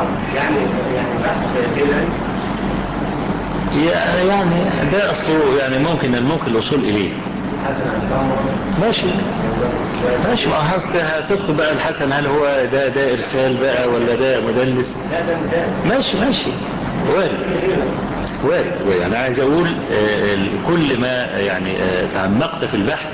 Speaker 1: يعني ده أصله يعني ممكن الوصول إليه. ماشي ما هتدخل بقى الحسن هل هو ده إرسال بقى ولا ده مدلس؟ ماشي وارد. يعني عايز أقول كل ما يعني تعمقت في البحث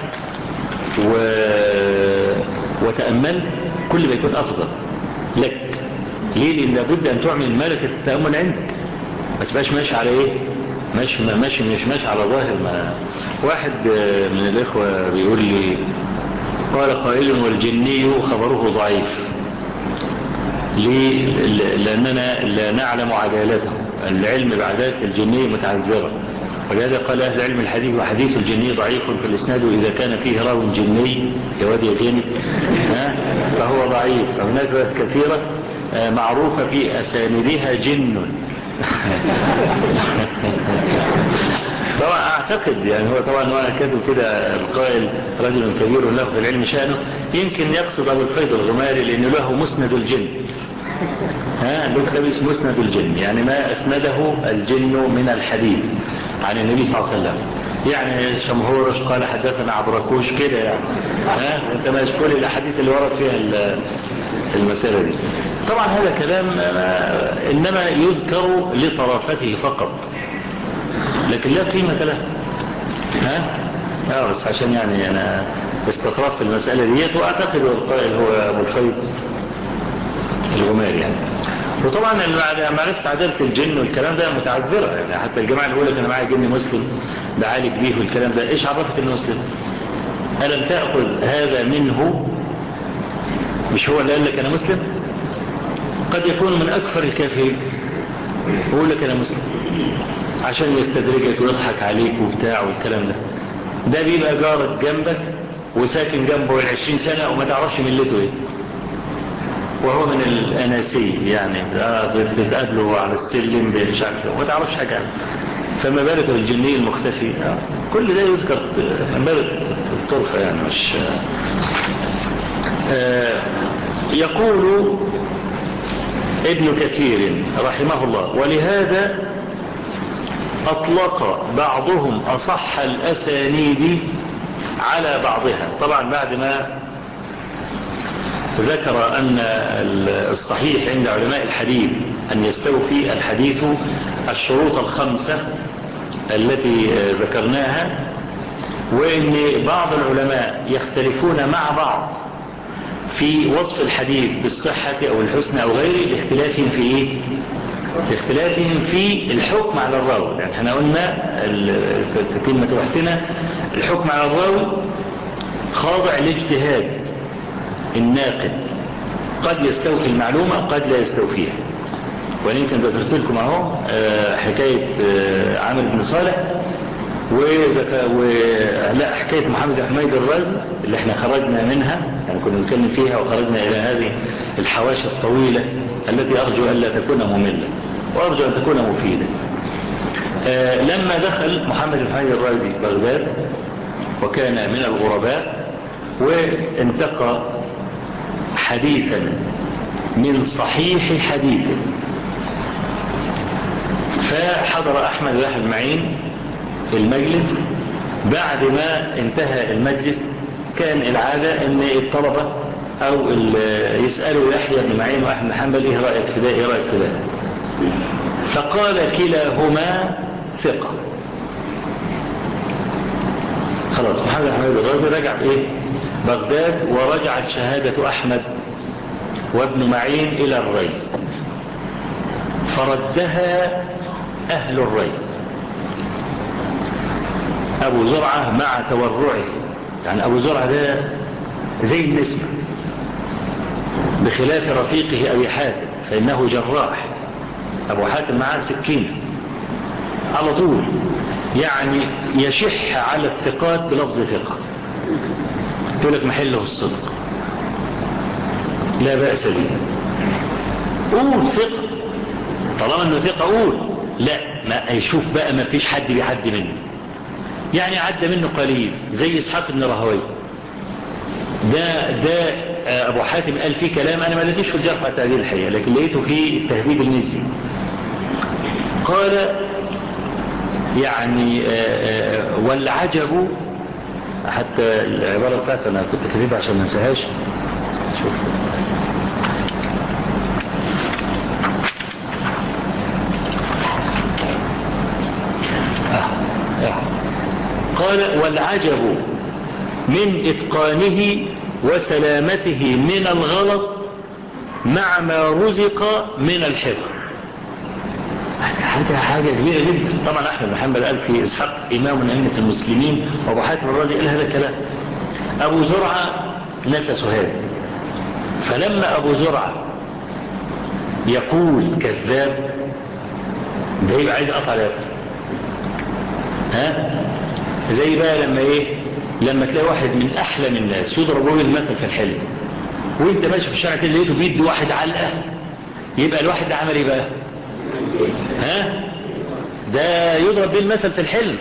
Speaker 1: وتأمل كل ما يكون أفضل لك. ليه؟ لأن لابد أن تعمل ملكة التأمل عندك، ما تبقاش ماشي على إيه؟ مش ماشي على ظاهر. ما واحد من الإخوة بيقول لي قال قائل والجني خبره ضعيف. ليه؟ لأننا لا نعلم عدالته، العلم بعدالة الجني متعذرة، ولهذا قال أهل علم الحديث وحديث الجني ضعيف في الإسناد إذا كان فيه راو جني يا واد يا جن فهو ضعيف. فهناك كثيرة معروفة في أساندها جن. طبعا أعتقد يعني هو طبعا هو كاتب كده القائل رجل كبير له في العلم شأنه، يمكن يقصد أبو الفيض الغماري لأنه له مسند الجن. له كتاب اسمه مسند الجن، يعني ما أسنده الجن من الحديث عن النبي صلى الله عليه وسلم. يعني شمهورش قال حدثنا عبركوش كده يعني. انت مش كل الاحاديث اللي ورد فيها المسألة دي. طبعا هذا كلام انما يذكر لطرافته فقط، لكن لا قيمة له. بس عشان يعني انا استطرفت المسألة ديت، واعتقد القائل هو ابو الفيض الغماري يعني. وطبعا معرفة عدالة الجن والكلام ده متعذرة، يعني حتى الجماعة اللي يقول لك انا معايا جن مسلم بعالج بيه والكلام ده، ايش عرفك انه مسلم؟ ألم تأخذ هذا منه؟ مش هو اللي قال لك انا مسلم؟ قد يكون من اكثر الكافرين يقول لك انا مسلم عشان يستدرجك ويضحك عليك وبتاع والكلام ده بيبقى جارك جنبك وساكن جنبه 20 سنة وما تعرفش ملته ايه، وهو من الأناسي يعني بتتقابله على السلم بشكل وما تعرفش حاجة عنه، فما بالك بالجني المختفي. كل ده يذكر من باب الطرفة يعني. مش يقول ابن كثير رحمه الله ولهذا أطلق بعضهم أصح الأسانيد على بعضها. طبعا بعد ما ذكر أن الصحيح عند علماء الحديث أن يستوفي الحديث الشروط الخمسة التي ذكرناها، وأن بعض العلماء يختلفون مع بعض في وصف الحديث بالصحة أو الحسن أو غيره لاختلافهم في إيه؟ لاختلافهم في الحكم على الراوي. يعني احنا قلنا كلمة بحثنا الحكم على الراوي خاضع لاجتهاد الناقد، قد يستوفي المعلومة قد لا يستوفيها. ويمكن ذكرت لكم اهو حكاية عامر بن صالح لا حكاية محمد حميد الرازي اللي احنا خرجنا منها، يعني كنا نتكلم فيها وخرجنا إلى هذه الحواشي الطويلة التي أرجو ألا تكون مملة وأرجو أن تكون مفيدة. لما دخل محمد حميد الرازي بغداد وكان من الغرباء وانتقى حديثا من صحيح حديثه، فحضر أحمد بن معين المجلس. بعد ما انتهى المجلس كان العادة ان الطلبة او يسألوا يحيى بن معين واحمد بن حنبل ايه رأيك في ده ايه رأيك في ده، فقال كلاهما ثقة. خلاص محمد حميد الرازي رجع بايه بغداد، ورجعت شهادة احمد وابن معين الى الري، فردها اهل الري. أبو زرعة مع تورعه، يعني أبو زرعة ده زي النسمة بخلاف رفيقه أبي حاتم فإنه جراح. أبو حاتم معاه سكين على طول، يعني يشح على الثقات بلفظ ثقة، يقول لك محله الصدق لا بأس به، قول ثقة طالما أنه ثقة قول. لا ما يشوف بقى ما فيش حد بيعدي منه، يعني عدى منه قليل زي إسحاق بن راهويه ده أبو حاتم قال فيه كلام أنا ما لقيتش في الجرح والتعديل الحقيقة، لكن لقيته في التهذيب المزي. قال يعني والعجب، حتى العبارة بتاعته أنا كنت كاتبها عشان ما انساهاش. شوف قال والعجب من إتقانه وسلامته من الغلط مع ما رزق من الحفظ. حاجة كبيرة جدا. طبعا أحمد بن حنبل قال في إسحاق إمام من أئمة المسلمين، وأبو حاتم الرازي قال هذا الكلام. أبو زرعة نفس هذا، فلما أبو زرعة يقول كذاب ده يبقى عايز أقطع له. زي بقى لما لما تلاقي واحد من أحلم الناس يضرب به المثل في الحلم، وانت ماشي في الشارع كده لقيته بيدي واحد علقة، يبقى الواحد ده عمل ايه بقى؟ ده يضرب به المثل في الحلم.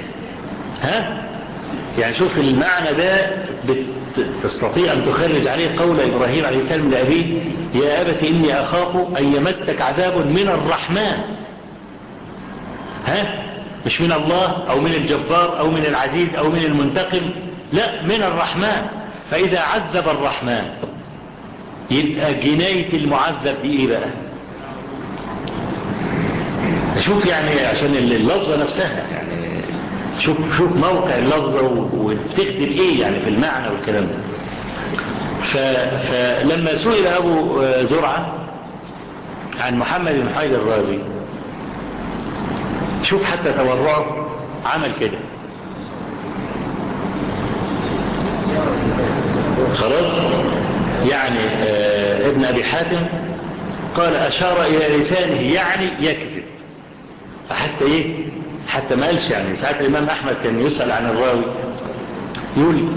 Speaker 1: يعني شوف المعنى ده تستطيع أن تخرج عليه قول إبراهيم عليه السلام لأبيه يا أبت إني أخاف أن يمسك عذاب من الرحمن. مش من الله أو من الجبار أو من العزيز أو من المنتقم، لا من الرحمن. فإذا عذب الرحمن يبقى جناية المعذب دي إيه بقى؟ شوف يعني عشان اللفظة نفسها، يعني شوف موقع اللفظة وبتخدم إيه يعني في المعنى والكلام ده. فلما سئل أبو زرعة عن محمد بن حميد الرازي، شوف حتى تورعه عمل كده. خلاص يعني ابن أبي حاتم قال أشار إلى لسانه يعني يكذب. فحتى حتى ما قالش، يعني ساعات الإمام أحمد كان يسأل عن الراوي يقول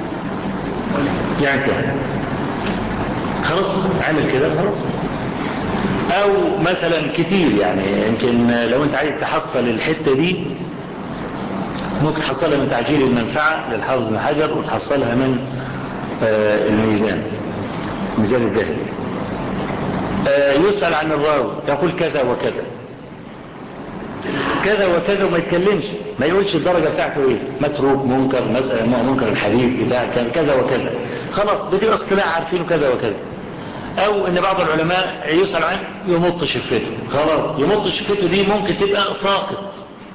Speaker 1: يعني كده، خلاص عمل كده خلاص. أو مثلا كتير، يعني يمكن لو أنت عايز تحصل الحتة دي ممكن تحصلها من تعجيل المنفعة للحافظ بن حجر، وتحصلها من الميزان الذهبي. يسأل عن الراوي يقول كذا وكذا، كذا وكذا وما يتكلمش، ما يقولش الدرجة بتاعته ايه، متروك، منكر، مثلا منكر الحديث بتاع كذا وكذا، خلاص بتبقى اصطلاح عارفينه كذا وكذا. او ان بعض العلماء يسأل عنه يمط شفته، خلاص يمط شفته دي ممكن تبقى ساقط،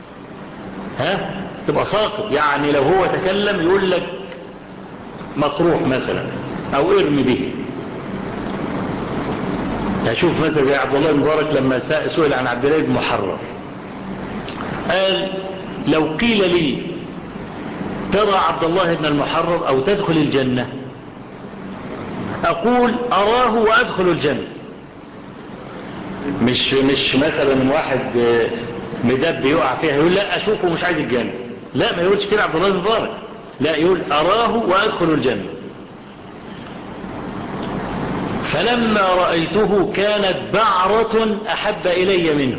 Speaker 1: تبقى ساقط، يعني لو هو تكلم يقول لك مطروح مثلا او ارمي به. هشوف مثلا زي عبد الله بن مبارك لما سئل عن عبد الله بن محرر قال لو قيل لي ترى عبد الله بن المحرر او تدخل الجنة اقول اراه وادخل الجنة. مش مثلا واحد مدب يقع فيها يقول لا اشوفه مش عايز الجنة، لا ما يقولش كده عبد الله بن مبارك، لا يقول اراه وادخل الجنة. فلما رأيته كانت بعرة احب الي منه.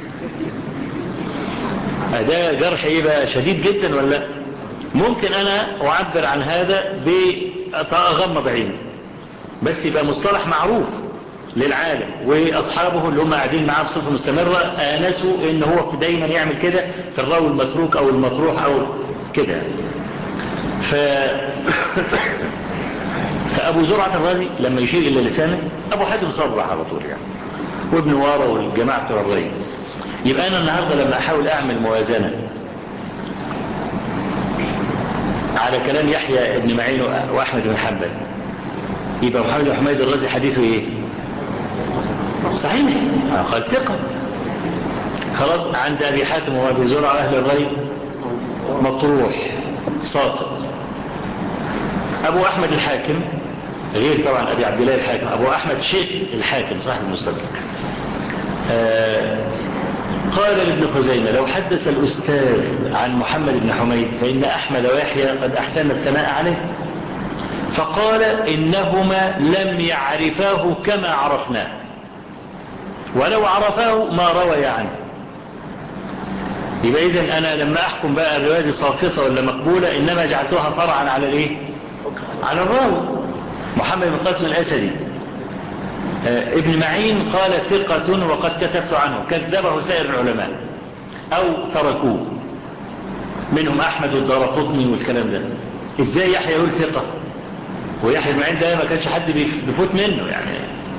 Speaker 1: ده جرح ايه بقى، شديد جدا ولا لا؟ ممكن انا اعبر عن هذا بأغمض عيني، بس يبقى مصطلح معروف للعالم، واصحابه اللي هم قاعدين معاه بصفه مستمره انسوا ان هو دايما يعمل كده في الراوي المتروك او المطروح او كده. فابو زرعه الرازي لما يشير الى لسانه ابو حاتم صرح على طول يعني، وابن واره والجماعه بتوع الري. يبقى انا النهارده لما احاول اعمل موازنه على كلام يحيى ابن معين واحمد بن حنبل، يبقى محمد بن حميد الرازي حديثه ايه؟ صحيح، قال ثقه. خلاص عند ابي حاتم وابي زرعه اهل الري مطروح ساقط. ابو احمد الحاكم غير طبعا ابي عبد الله الحاكم، ابو احمد شيخ الحاكم صاحب المستدرك قال لابن خزيمة لو حدث الأستاذ عن محمد بن حميد فإن أحمد ويحيى قد أحسن الثناء عليه، فقال إنهما لم يعرفاه كما عرفناه، ولو عرفاه ما روي عنه. يبقى إذن أنا لما أحكم بقى الرواية دي ساقطة ولا مقبولة إنما جعلتها فرعا على الإيه؟ على الراوي. محمد بن قاسم الأسدي ابن معين قال ثقة وقد كتبت عنه، كذبه سائر العلماء أو تركوه، منهم أحمد والدارقطني والكلام ده. إزاي يحيى يقول ثقة ويحيى بن معين ده ما كانش حد بيفوت منه يعني؟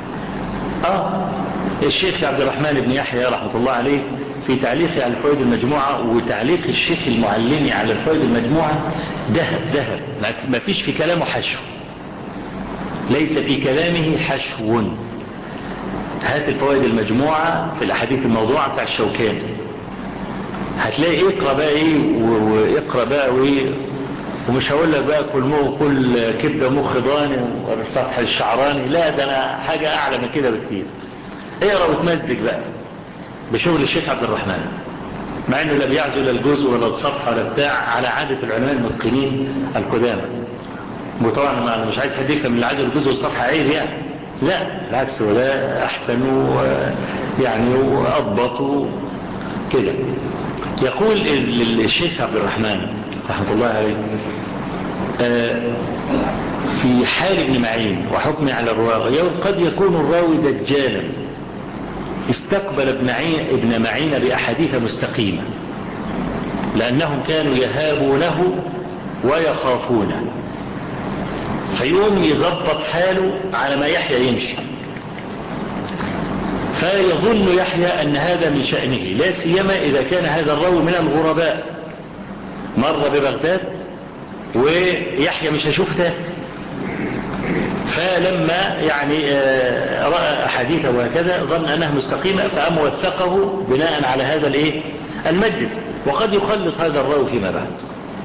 Speaker 1: الشيخ عبد الرحمن بن يحيى رحمة الله عليه في تعليقه على الفوائد المجموعة وتعليق الشيخ المعلمي على الفوائد المجموعة ذهب ما فيش في كلامه حشو، ليس في كلامه حشو. هات الفوائد المجموعة في الأحاديث الموضوعة بتاع الشوكاني، هتلاقي اقرأ بقى ايه واقرأ بقى وايه، ومش هقول لك بقى كل كبدة مخ ضاني والفتح الشعراني، لا ده انا حاجة اعلى من كده بكتير. اقرأ وتمزج بقى بشغل الشيخ عبد الرحمن، مع انه لا بيعزو لا الجزء ولا الصفحة ولا بتاع، على عادة العلماء المتقنين القدامى. وطبعا انا مش عايز حد يفهم من العادة الجزء والصفحة عيب يعني، لا بالعكس، ولا احسن يعني واضبط كده. يقول الشيخ عبد الرحمن رحمه الله عليه في حال ابن معين وحكمه على الراوي، قد يكون الراوي دجالا استقبل ابن معين بأحاديث مستقيمة لأنهم كانوا يهابونه ويخافونه، فيقوم يضبط حاله على ما يحيى يمشي، فيظن يحيى أن هذا من شأنه، لا سيما إذا كان هذا الراوي من الغرباء مر ببغداد ويحيى مش هشوفته، فلما يعني رأى أحاديثه وهكذا ظن أنها مستقيمة فقام وثقه بناء على هذا الايه المجلس. وقد يخلط هذا الراوي فيما بعد،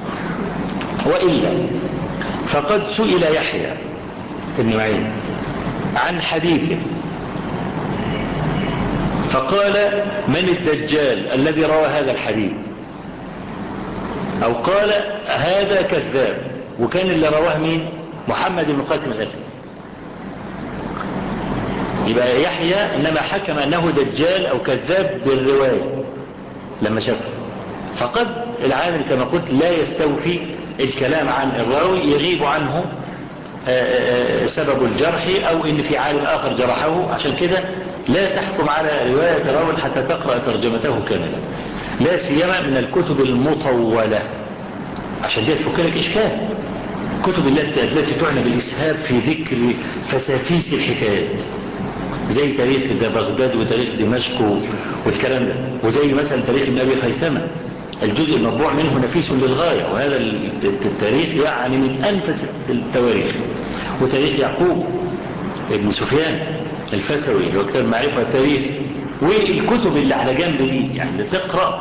Speaker 1: وإلا فقد سئل يحيى بن معين عن حديثه فقال من الدجال الذي روى هذا الحديث، أو قال هذا كذاب، وكان اللي رواه مين؟ محمد بن قاسم الأسدي. يبقى يحيى إنما حكم أنه دجال أو كذاب بالرواية لما شافه، فقد العالم كما قلت لا يستوفي الكلام عن الراوي، يغيب عنه سبب الجرح أو إن في عالم آخر جرحه، عشان كده لا تحكم على رواية راوي حتى تقرأ ترجمته كاملة. لا سيما من الكتب المطولة، عشان دي تفك لك إشكال. الكتب التي تعنى بالإسهاب في ذكر فسافيس الحكايات، زي تاريخ بغداد وتاريخ دمشق والكلام ده، وزي مثلا تاريخ ابن أبي خيثمة الجزء المطبوع منه نفيس للغاية، وهذا التاريخ يعني من أنفس التواريخ. وتاريخ يعقوب ابن سفيان الفسوي اللي هو كتاب معرفة التاريخ، والكتب اللي على جنب دي يعني تقرأ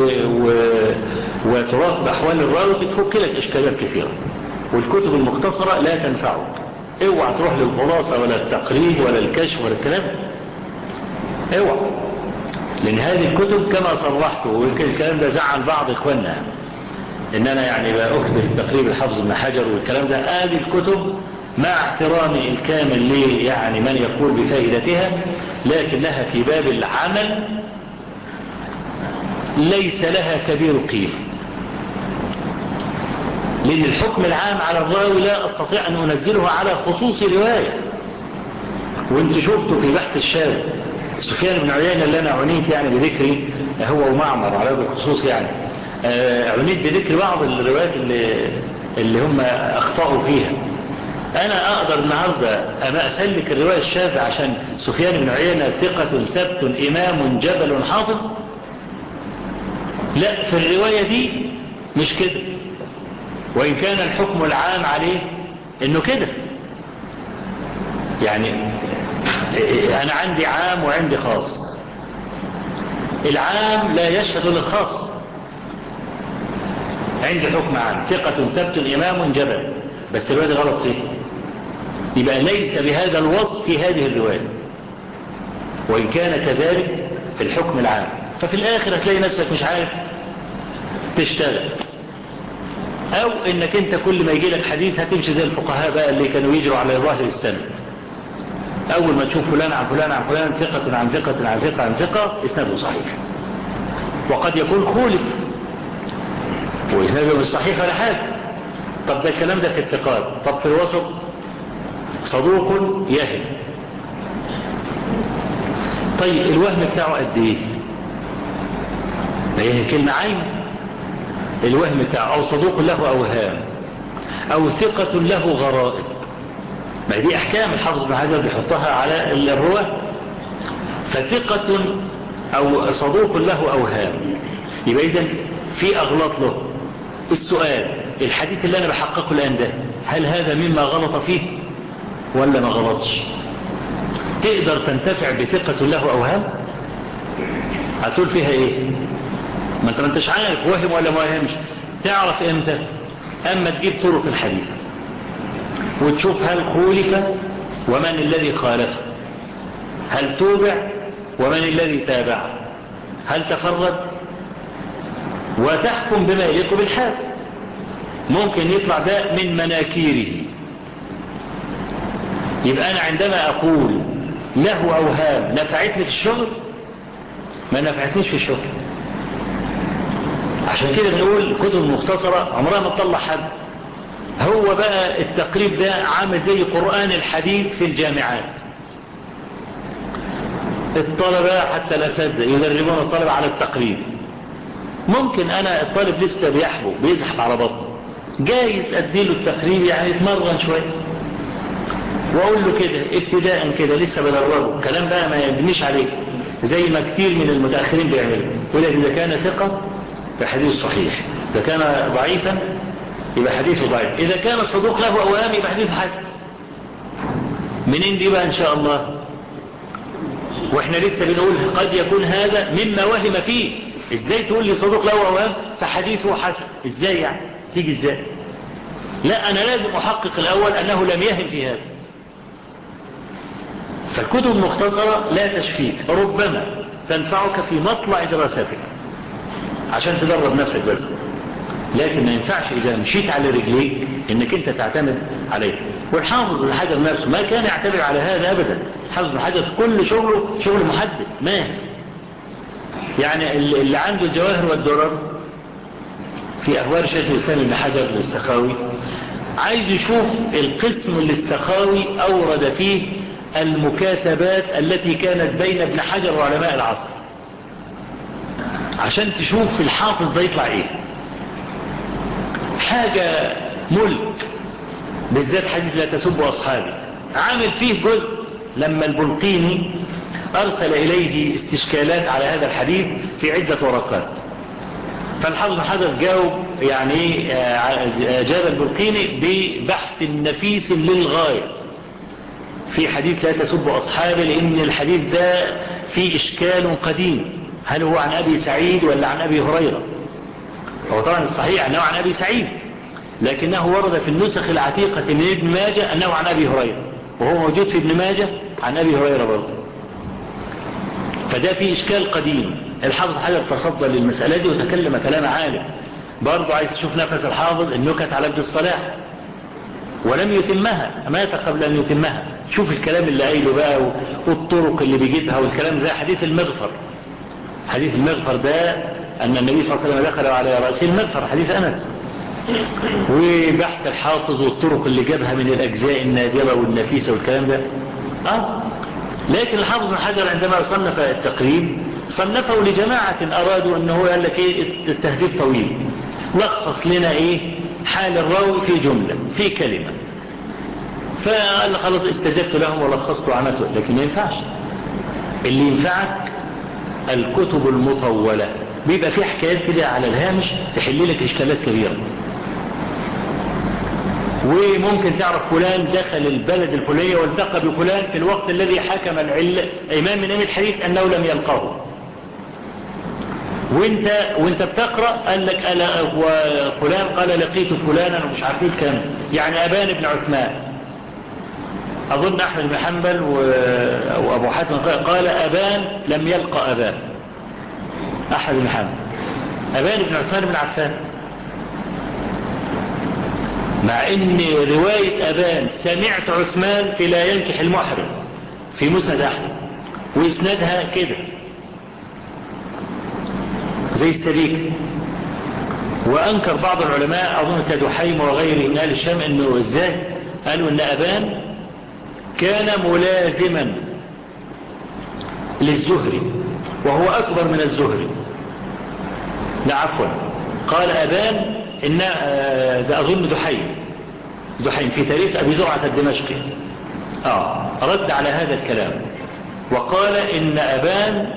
Speaker 1: وتراقب أحوال الراوي تفك لك إشكالات كثيرة. والكتب المختصرة لا تنفعك، اوعى تروح للخلاصة ولا التقريب ولا الكشف ولا الكلام، اوعى، لأن هذه الكتب كما صرحت، ويمكن الكلام ده زعل بعض إخواننا إن أنا يعني بأكتب تقريب الحافظ ابن حجر والكلام ده. هذه الكتب مع احترامي الكامل لي يعني من يقول بفائدتها، لكنها في باب العمل ليس لها كبير قيمة، لأن الحكم العام على الراوي لا أستطيع أن أنزله على خصوص رواية. وانت شفته في بحث الشاب سفيان بن عيينة اللي أنا عنيت يعني بذكري، هو ومعمر على وجه الخصوص يعني، عنيت بذكر بعض الروايات اللي هم أخطأوا فيها. أنا أقدر النهاردة أما أسلك الرواية الشاذة عشان سفيان بن عيينة ثقة ثبت إمام جبل حافظ؟ لا، في الرواية دي مش كده، وإن كان الحكم العام عليه إنه كده. يعني أنا عندي عام وعندي خاص، العام لا يشهد للخاص. عندي حكم عام ثقة ثبت إمام جبل، بس الرواية غلط فيه، يبقى ليس بهذا الوصف في هذه الرواية، وإن كان كذلك في الحكم العام. ففي الآخر هتلاقي نفسك مش عارف تشتغل، أو إنك أنت كل ما يجي لك حديث هتمشي زي الفقهاء بقى اللي كانوا يجروا على ظاهر السند. أول ما تشوف فلان عن فلان عن فلان ثقة عن ثقة عن ثقة عن ثقة إسناده صحيح، وقد يكون خولف وإسناده مش صحيح ولا حاجة. طب ده الكلام ده في الثقات. طب في الوسط صدوق يهم، طيب الوهم بتاعه قد ايه؟ ما هي كلمة عين. الوهم بتاعه أو صدوق له أوهام أو ثقة له غرائب، ما دي أحكام الحافظ بن حجر بيحطها على الرواة. فثقة أو صدوق له أوهام، يبقى إذن في أغلاط له. السؤال، الحديث اللي أنا بحققه الآن ده هل هذا مما غلط فيه ولا ما غلطش؟ تقدر تنتفع بثقة له أوهام؟ هتقول فيها إيه؟ ما انتش عارف وهم ولا ما وهمش. تعرف امتى؟ اما تجيب طرق الحديث وتشوف هل خولف ومن الذي خالفه، هل توبع ومن الذي تابع، هل تفرد، وتحكم بما يليق بالحال. ممكن يطلع ده من مناكيره، يبقى أنا عندما أقول له أوهام نفعتني في الشغل ما نفعتنيش في الشغل. عشان كده بنقول الكتب المختصرة عمرها ما تطلع حد. هو بقى التقريب ده عامل زي قرآن الحديث في الجامعات، الطلبة حتى الأساتذة يدربون الطلبة على التقريب. ممكن أنا الطالب لسه بيحبو بيزحف على بطنه، جايز أديله التقريب يعني يتمرن شوية وأقول له كده ابتداء كده لسه بدربه، الكلام بقى ما يبنيش عليه زي ما كتير من المتأخرين بيعملوا. يقول لك إذا كان ثقة فحديث صحيح، إذا كان ضعيفا يبقى حديثه ضعيف، إذا كان صدوق له أوهام يبقى حديثه حسن. منين دي بقى إن شاء الله؟ وإحنا لسه بنقول قد يكون هذا مما وهم فيه. إزاي تقول لي صدوق له أوهام فحديثه حسن؟ إزاي يعني؟ تيجي إزاي؟ لا، أنا لازم أحقق الأول أنه لم يهم في هذا. فالكتب المختصرة لا تشفيك، ربما تنفعك في مطلع دراستك عشان تدرب نفسك بس، لكن ما ينفعش إذا مشيت على رجليك إنك أنت تعتمد عليه. والحافظ بن حجر نفسه ما كان يعتمد على هذا أبدا. الحافظ بن حجر كل شغله شغل محدث ماهر، يعني اللي عنده الجواهر والدرر في أخبار شيخ الإسلام ابن حجر للسخاوي عايز يشوف القسم اللي السخاوي أورد فيه المكاتبات التي كانت بين ابن حجر وعلماء العصر، عشان تشوف الحافظ ده يطلع ايه. حاجة ملك، بالذات حديث لا تسبوا أصحابي، عامل فيه جزء لما البلقيني أرسل إليه استشكالات على هذا الحديث في عدة ورقات. فالحافظ بن حجر جاوب يعني أجاب البلقيني ببحث نفيس للغاية في حديث لا تسبوا أصحابي، لأن الحديث ده فيه إشكال قديم، هل هو عن أبي سعيد ولا عن أبي هريرة؟ هو طبعا الصحيح أنه عن أبي سعيد، لكنه ورد في النسخ العتيقة من ابن ماجه أنه عن أبي هريرة، وهو موجود في ابن ماجه عن أبي هريرة برضه. فده في إشكال قديم. الحافظ حجر تصدى للمسألة دي وتكلم كلام عالم. برضه عايز تشوف نفس الحافظ النكت على ابن الصلاح، ولم يتمها، مات قبل أن يتمها. شوف الكلام اللي قايله بقى والطرق اللي بيجيبها والكلام زي حديث المغفر. حديث المغفر ده أن النبي صلى الله عليه وسلم دخل على رأسه المغفر، حديث أنس. وبحث الحافظ والطرق اللي جابها من الأجزاء النادرة والنفيسة والكلام ده. لكن الحافظ بن حجر عندما صنف التقريب صنفه لجماعة أرادوا أنه قال لك إيه التهذيب طويل، لخص لنا إيه حال الراوي في جملة في كلمة. فقال خلاص استجبت لهم ولخصت عمته. لكن ما ينفعش. اللي ينفعك الكتب المطولة، بيبقى في حكايات كده على الهامش تحل لك إشكالات كبيرة. وممكن تعرف فلان دخل البلد الفلانية والتقى بفلان في الوقت الذي حكم الإمام من أئمة الحديث أنه لم يلقاه، وانت بتقرأ قال لك وفلان قال لقيت فلانا ومش عارفين كم، يعني أبان بن عثمان، أظن أحمد بن حنبل وأبو حاتم قال أبان لم يلقى أبان، أحمد بن حنبل، أبان بن عثمان بن عفان، مع ان رواية أبان سمعت عثمان في لا ينكح المحرم في مسند أحمد وإسنادها كده زي السبيك. وأنكر بعض العلماء أظن كدحيم وغيره من أهل الشام أنه إزاي، قالوا أن أبان كان ملازما للزهري وهو أكبر من الزهري. لا عفوا، قال أبان إن ده أظن دحيم في تاريخ أبي زرعة الدمشقي رد على هذا الكلام وقال إن أبان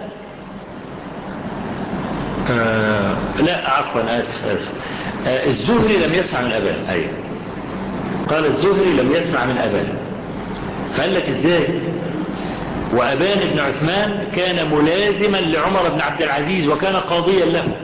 Speaker 1: لا عفوا آسف الزهري لم يسمع من أبان. أيوة قال الزهري لم يسمع من أبان. فقال لك إزاي وأبان بن عثمان كان ملازما لعمر بن عبد العزيز وكان قاضيا له.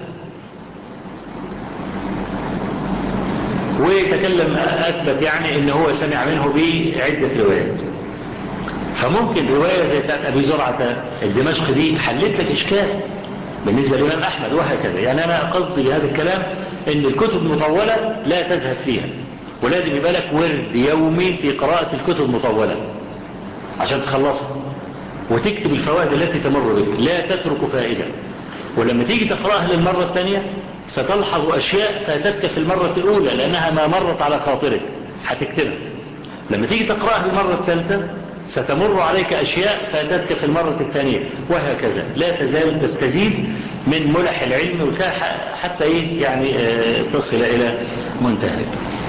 Speaker 1: وتكلم أثبت يعني إن هو سمع منه بعدة روايات. فممكن رواية زي بتاعت أبي زرعة الدمشق دي حلت لك إشكال بالنسبة للإمام أحمد وهكذا. يعني أنا قصدي بهذا الكلام إن الكتب المطولة لا تذهب فيها، ولازم يبقى لك ورد يومي في قراءة الكتب المطولة عشان تخلصها وتكتب الفوائد التي تمر بك، لا تترك فائدة. ولما تيجي تقرأها للمرة الثانية ستلحظ أشياء فاتتك في المرة الأولى لأنها ما مرت على خاطرك هتكتبها. لما تيجي تقرأها المرة الثالثة ستمر عليك أشياء فاتتك في المرة الثانية وهكذا. لا تزال تستزيد من ملح العلم حتى يعني تصل إلى منتهى.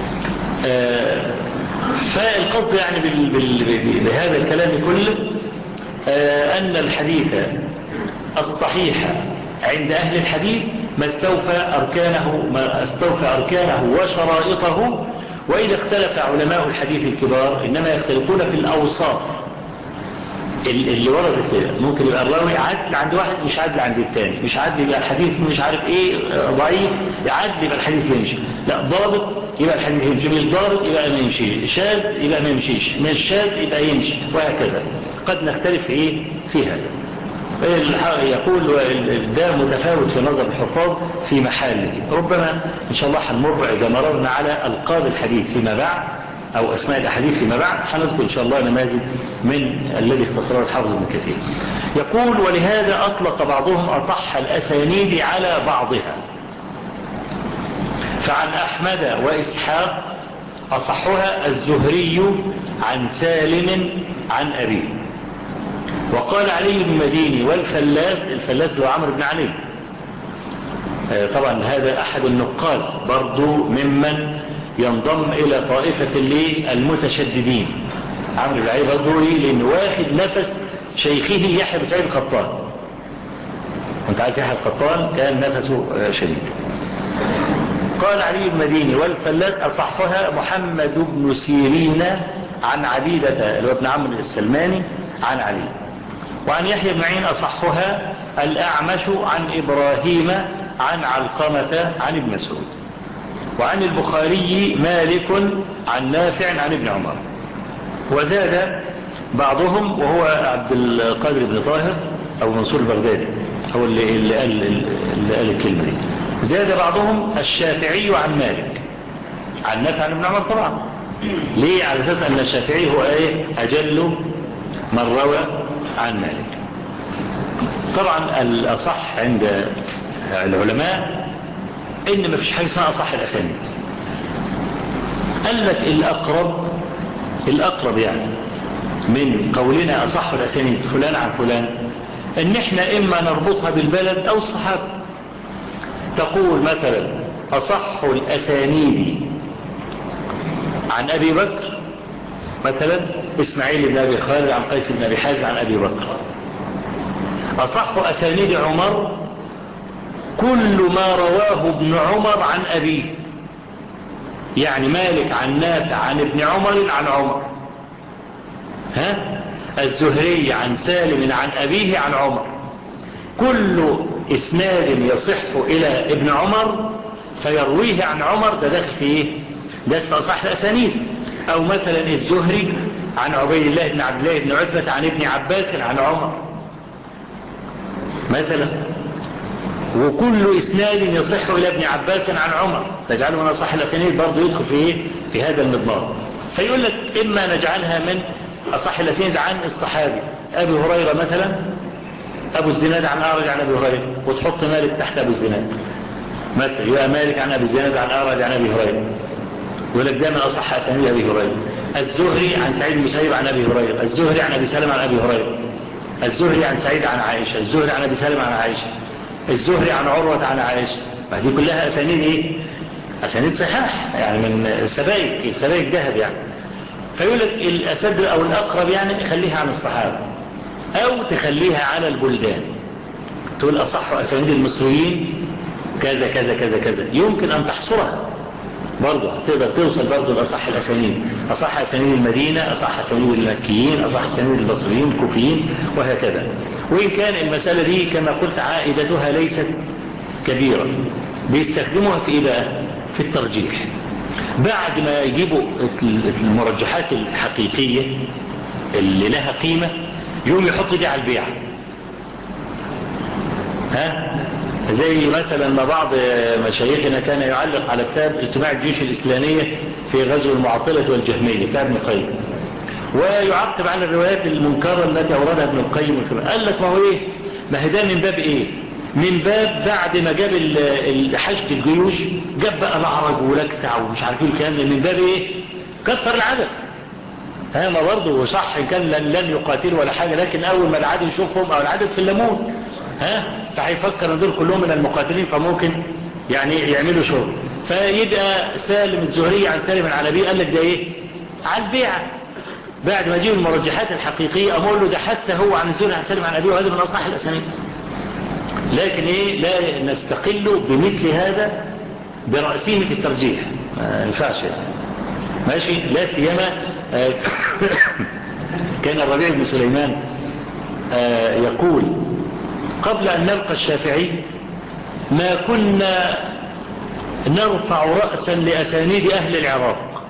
Speaker 1: فالقصد يعني بهذا الكلام كله أن الحديث الصحيح عند أهل الحديث ما استوفى أركانه وشرائطه. وإذا اختلف علماء الحديث الكبار إنما يختلفون في الأوصاف اللي وردت كده. ممكن يبقى الراوي عدل عند واحد مش عدل عند الثاني، مش عدل يبقى الحديث مش عارف ايه ضعيف، عدل يبقى الحديث يمشي، لا ضابط يبقى الحديث يمشي، مش ضابط يبقى ما يمشي، شاذ يبقى ما يمشيش، مش شاذ يبقى يمشي وهكذا. قد نختلف في هذا. يقول ده متفاوت في نظر الحفاظ في محله. ربما إن شاء الله هنمر إذا مررنا على ألقاب الحديث فيما بعد أو أسماء الأحاديث فيما بعد هنذكر إن شاء الله نماذج من الذي اختصره الحافظ ابن كثير. يقول ولهذا أطلق بعضهم أصح الأسانيد على بعضها، فعن أحمد وإسحاق أصحها الزهري عن سالم عن أبيه. وقال علي بن مديني والفلاس، الفلاس هو عمرو بن علي، طبعا هذا أحد النقاد برضو ممن ينضم إلى طائفة المتشددين. عمرو بن علي برضو لأن واحد نفس شيخه يحيى بن سعيد القطان، وانت عارف يحيى القطان كان نفسه شديد. قال علي بن المديني والفلاس أصحها محمد بن سيرين عن عبيدة اللي هو ابن عمرو السلماني عن علي. وعن يحيى بن معين أصحها الأعمش عن إبراهيم عن علقمة عن ابن مسعود. وعن البخاري مالك عن نافع عن ابن عمر. وزاد بعضهم وهو عبد القادر بن طاهر أو منصور البغدادي هو اللي قال الكلمة دي. زاد بعضهم الشافعي عن مالك عن نافع عن ابن عمر طبعا. ليه؟ على أساس أن الشافعي هو أجل من روى عن مالك. طبعا الأصح عند العلماء إن ما فيش حاجة اسمها أصح الأسانيد. قال لك الأقرب يعني من قولنا أصح الأسانيد فلان عن فلان إن إحنا إما نربطها بالبلد أو الصحابة. تقول مثلا أصح الأسانيد عن أبي بكر مثلا إسماعيل بن أبي خالد عن قيس بن أبي حازم عن أبي بكر. أصح أسانيد عمر كل ما رواه ابن عمر عن أبيه، يعني مالك عن نافع عن ابن عمر عن عمر، الزهري عن سالم عن أبيه عن عمر. كل إسناد يصح إلى ابن عمر فيرويه عن عمر ده داخل في إيه؟ داخل في أصح الأسانيد. أو مثلا الزهري عن عبيد الله بن عبد الله بن عتبة عن ابن عباس عن عمر مثلا. وكل إسناد يصح إلى ابن عباس عن عمر تجعله من أصح الأسانيد برضه يدخل في إيه؟ في هذا المضمار. فيقول لك إما نجعلها من أصح الأسانيد عن الصحابي أبي هريرة مثلا، أبو الزناد عن أعرج عن أبي هريرة، وتحط مالك تحت أبو الزناد مثلا، يبقى مالك عن أبي الزناد عن أعرج عن أبي هريرة، يقول لك ده من أصح أسانيد أبي هريرة. الزهري عن سعيد بن المسيب عن أبي هريرة، الزهري عن أبي سلمة عن أبي هريرة، الزهري عن سعيد عن عائشة، الزهري عن أبي سلمة عن عائشة، الزهري عن عروة عن عائشة. دي كلها أسانيد إيه؟ أسانيد صحاح يعني من سبائك ذهب يعني. فيقول لك الأسد أو الأقرب يعني خليها عن الصحابة أو تخليها على البلدان. تقول أصح أسانيد المصريين كذا كذا كذا كذا، يمكن أن تحصرها برضه، تقدر توصل برضه لأصح الأسانيد، أصح أسانيد المدينة، أصح أسانيد المكيين، أصح أسانيد البصريين الكوفيين وهكذا. وإن كان المسألة دي كما قلت عائدتها ليست كبيرة، بيستخدموها في إيه بقى؟ في الترجيح. بعد ما يجيبوا المرجحات الحقيقية اللي لها قيمة يوم يحط دي على البيع. زي مثلا ما بعض مشايخنا كان يعلق على كتاب اجتماع الجيوش الإسلامية في غزو المعطلة والجهمية بتاع ابن القيم، ويعقب على الروايات المنكرة التي أوردها ابن القيم. قال لك ما هو إيه؟ ما هي ده من باب إيه؟ من باب بعد ما جاب حشد الجيوش جاب بقى العرج ولكتع ومش عارفين الكلام، من باب إيه؟ كتر العدد. ما برضه صح إن كان لن يقاتلوا ولا حاجة، لكن أول ما العدد يشوفهم أو العدد في الليمون فهيفكر ان دول كلهم من المقاتلين، فممكن يعني يعملوا شغل. فيبقى سالم الزهري عن سالم عن أبيه قال لك ده ايه؟ على البيعة. بعد ما يجيب المرجحات الحقيقية أقول له ده حتى هو عن الزهري عن سالم عن أبيه وهذا من أصح الأسانيد. لكن ايه؟ لا نستقل بمثل هذا برأسه في الترجيح، ما ينفعش ماشي. لا سيما كان الربيع بن سليمان يقول قبل أن نلقى الشافعي ما كنا نرفع رأسا لأسانيد أهل العراق،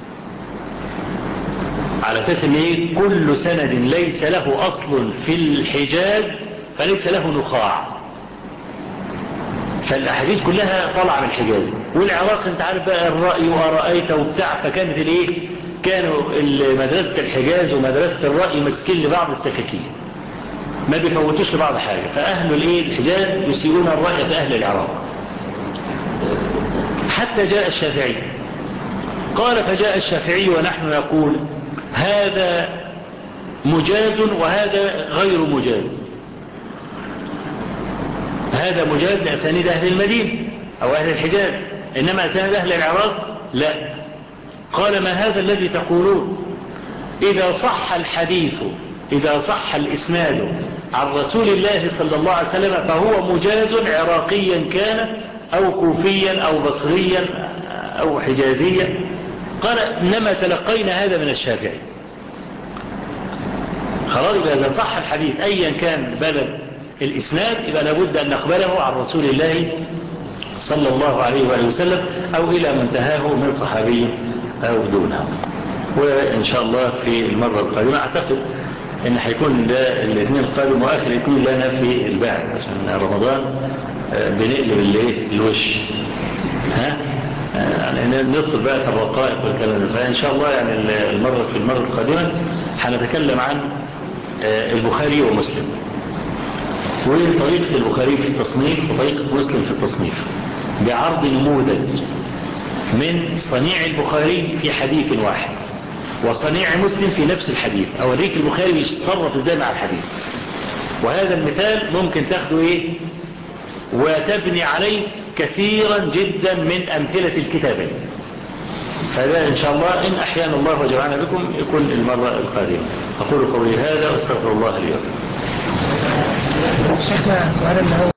Speaker 1: على أساس أن إيه؟ كل سند ليس له أصل في الحجاز فليس له نخاع، فالأحاديث كلها طالعة من الحجاز. والعراق أنت عارف بقى الرأي وأرأيت وبتاع، فكانت الإيه؟ كانوا مدرسة الحجاز ومدرسة الرأي مسكين لبعض السكاكين، ما بيفوتوش لبعض حاجة. فأهل الحجاز يسيئون الرأي في أهل العراق. حتى جاء الشافعي قال فجاء الشافعي ونحن نقول هذا مجاز وهذا غير مجاز. هذا مجاز لأسانيد أهل المدينة أو أهل الحجاز، إنما أسانيد أهل العراق لا. قال ما هذا الذي تقولون؟ إذا صح الحديث، إذا صح الإسناد عن رسول الله صلى الله عليه وسلم فهو مجاز عراقيا كان أو كوفيا أو بصريا أو حجازيا. قال إنما تلقينا هذا من الشافعي. خلاص، إذا صح الحديث أيا كان بلد الإسناد يبقى لابد أن نقبله عن رسول الله صلى الله عليه وآله وسلم أو إلى منتهاه من صحابي أو دونه. وإن شاء الله في المرة القادمة أعتقد إن هيكون ده الاثنين القادم وآخر الاثنين لنا في البعث، عشان رمضان بنقلب الوش يعني ندخل بقى في الرقائق والكلام ده. فإن شاء الله يعني في المرة القادمة هنتكلم عن البخاري ومسلم، وطريقة البخاري في التصنيف وطريقة مسلم في التصنيف، بعرض نموذج من صنيع البخاري في حديث واحد وصنيع مسلم في نفس الحديث، أوريك البخاري يتصرف ازاي مع الحديث. وهذا المثال ممكن تاخده وتبني عليه كثيرا جدا من أمثلة الكتابين. فهذا إن شاء الله إن أحيانا الله وجمعنا بكم يكون المرة القادمة. أقول قولي هذا واستغفر الله لي ولكم.
Speaker 2: شيخنا السؤال اللي هو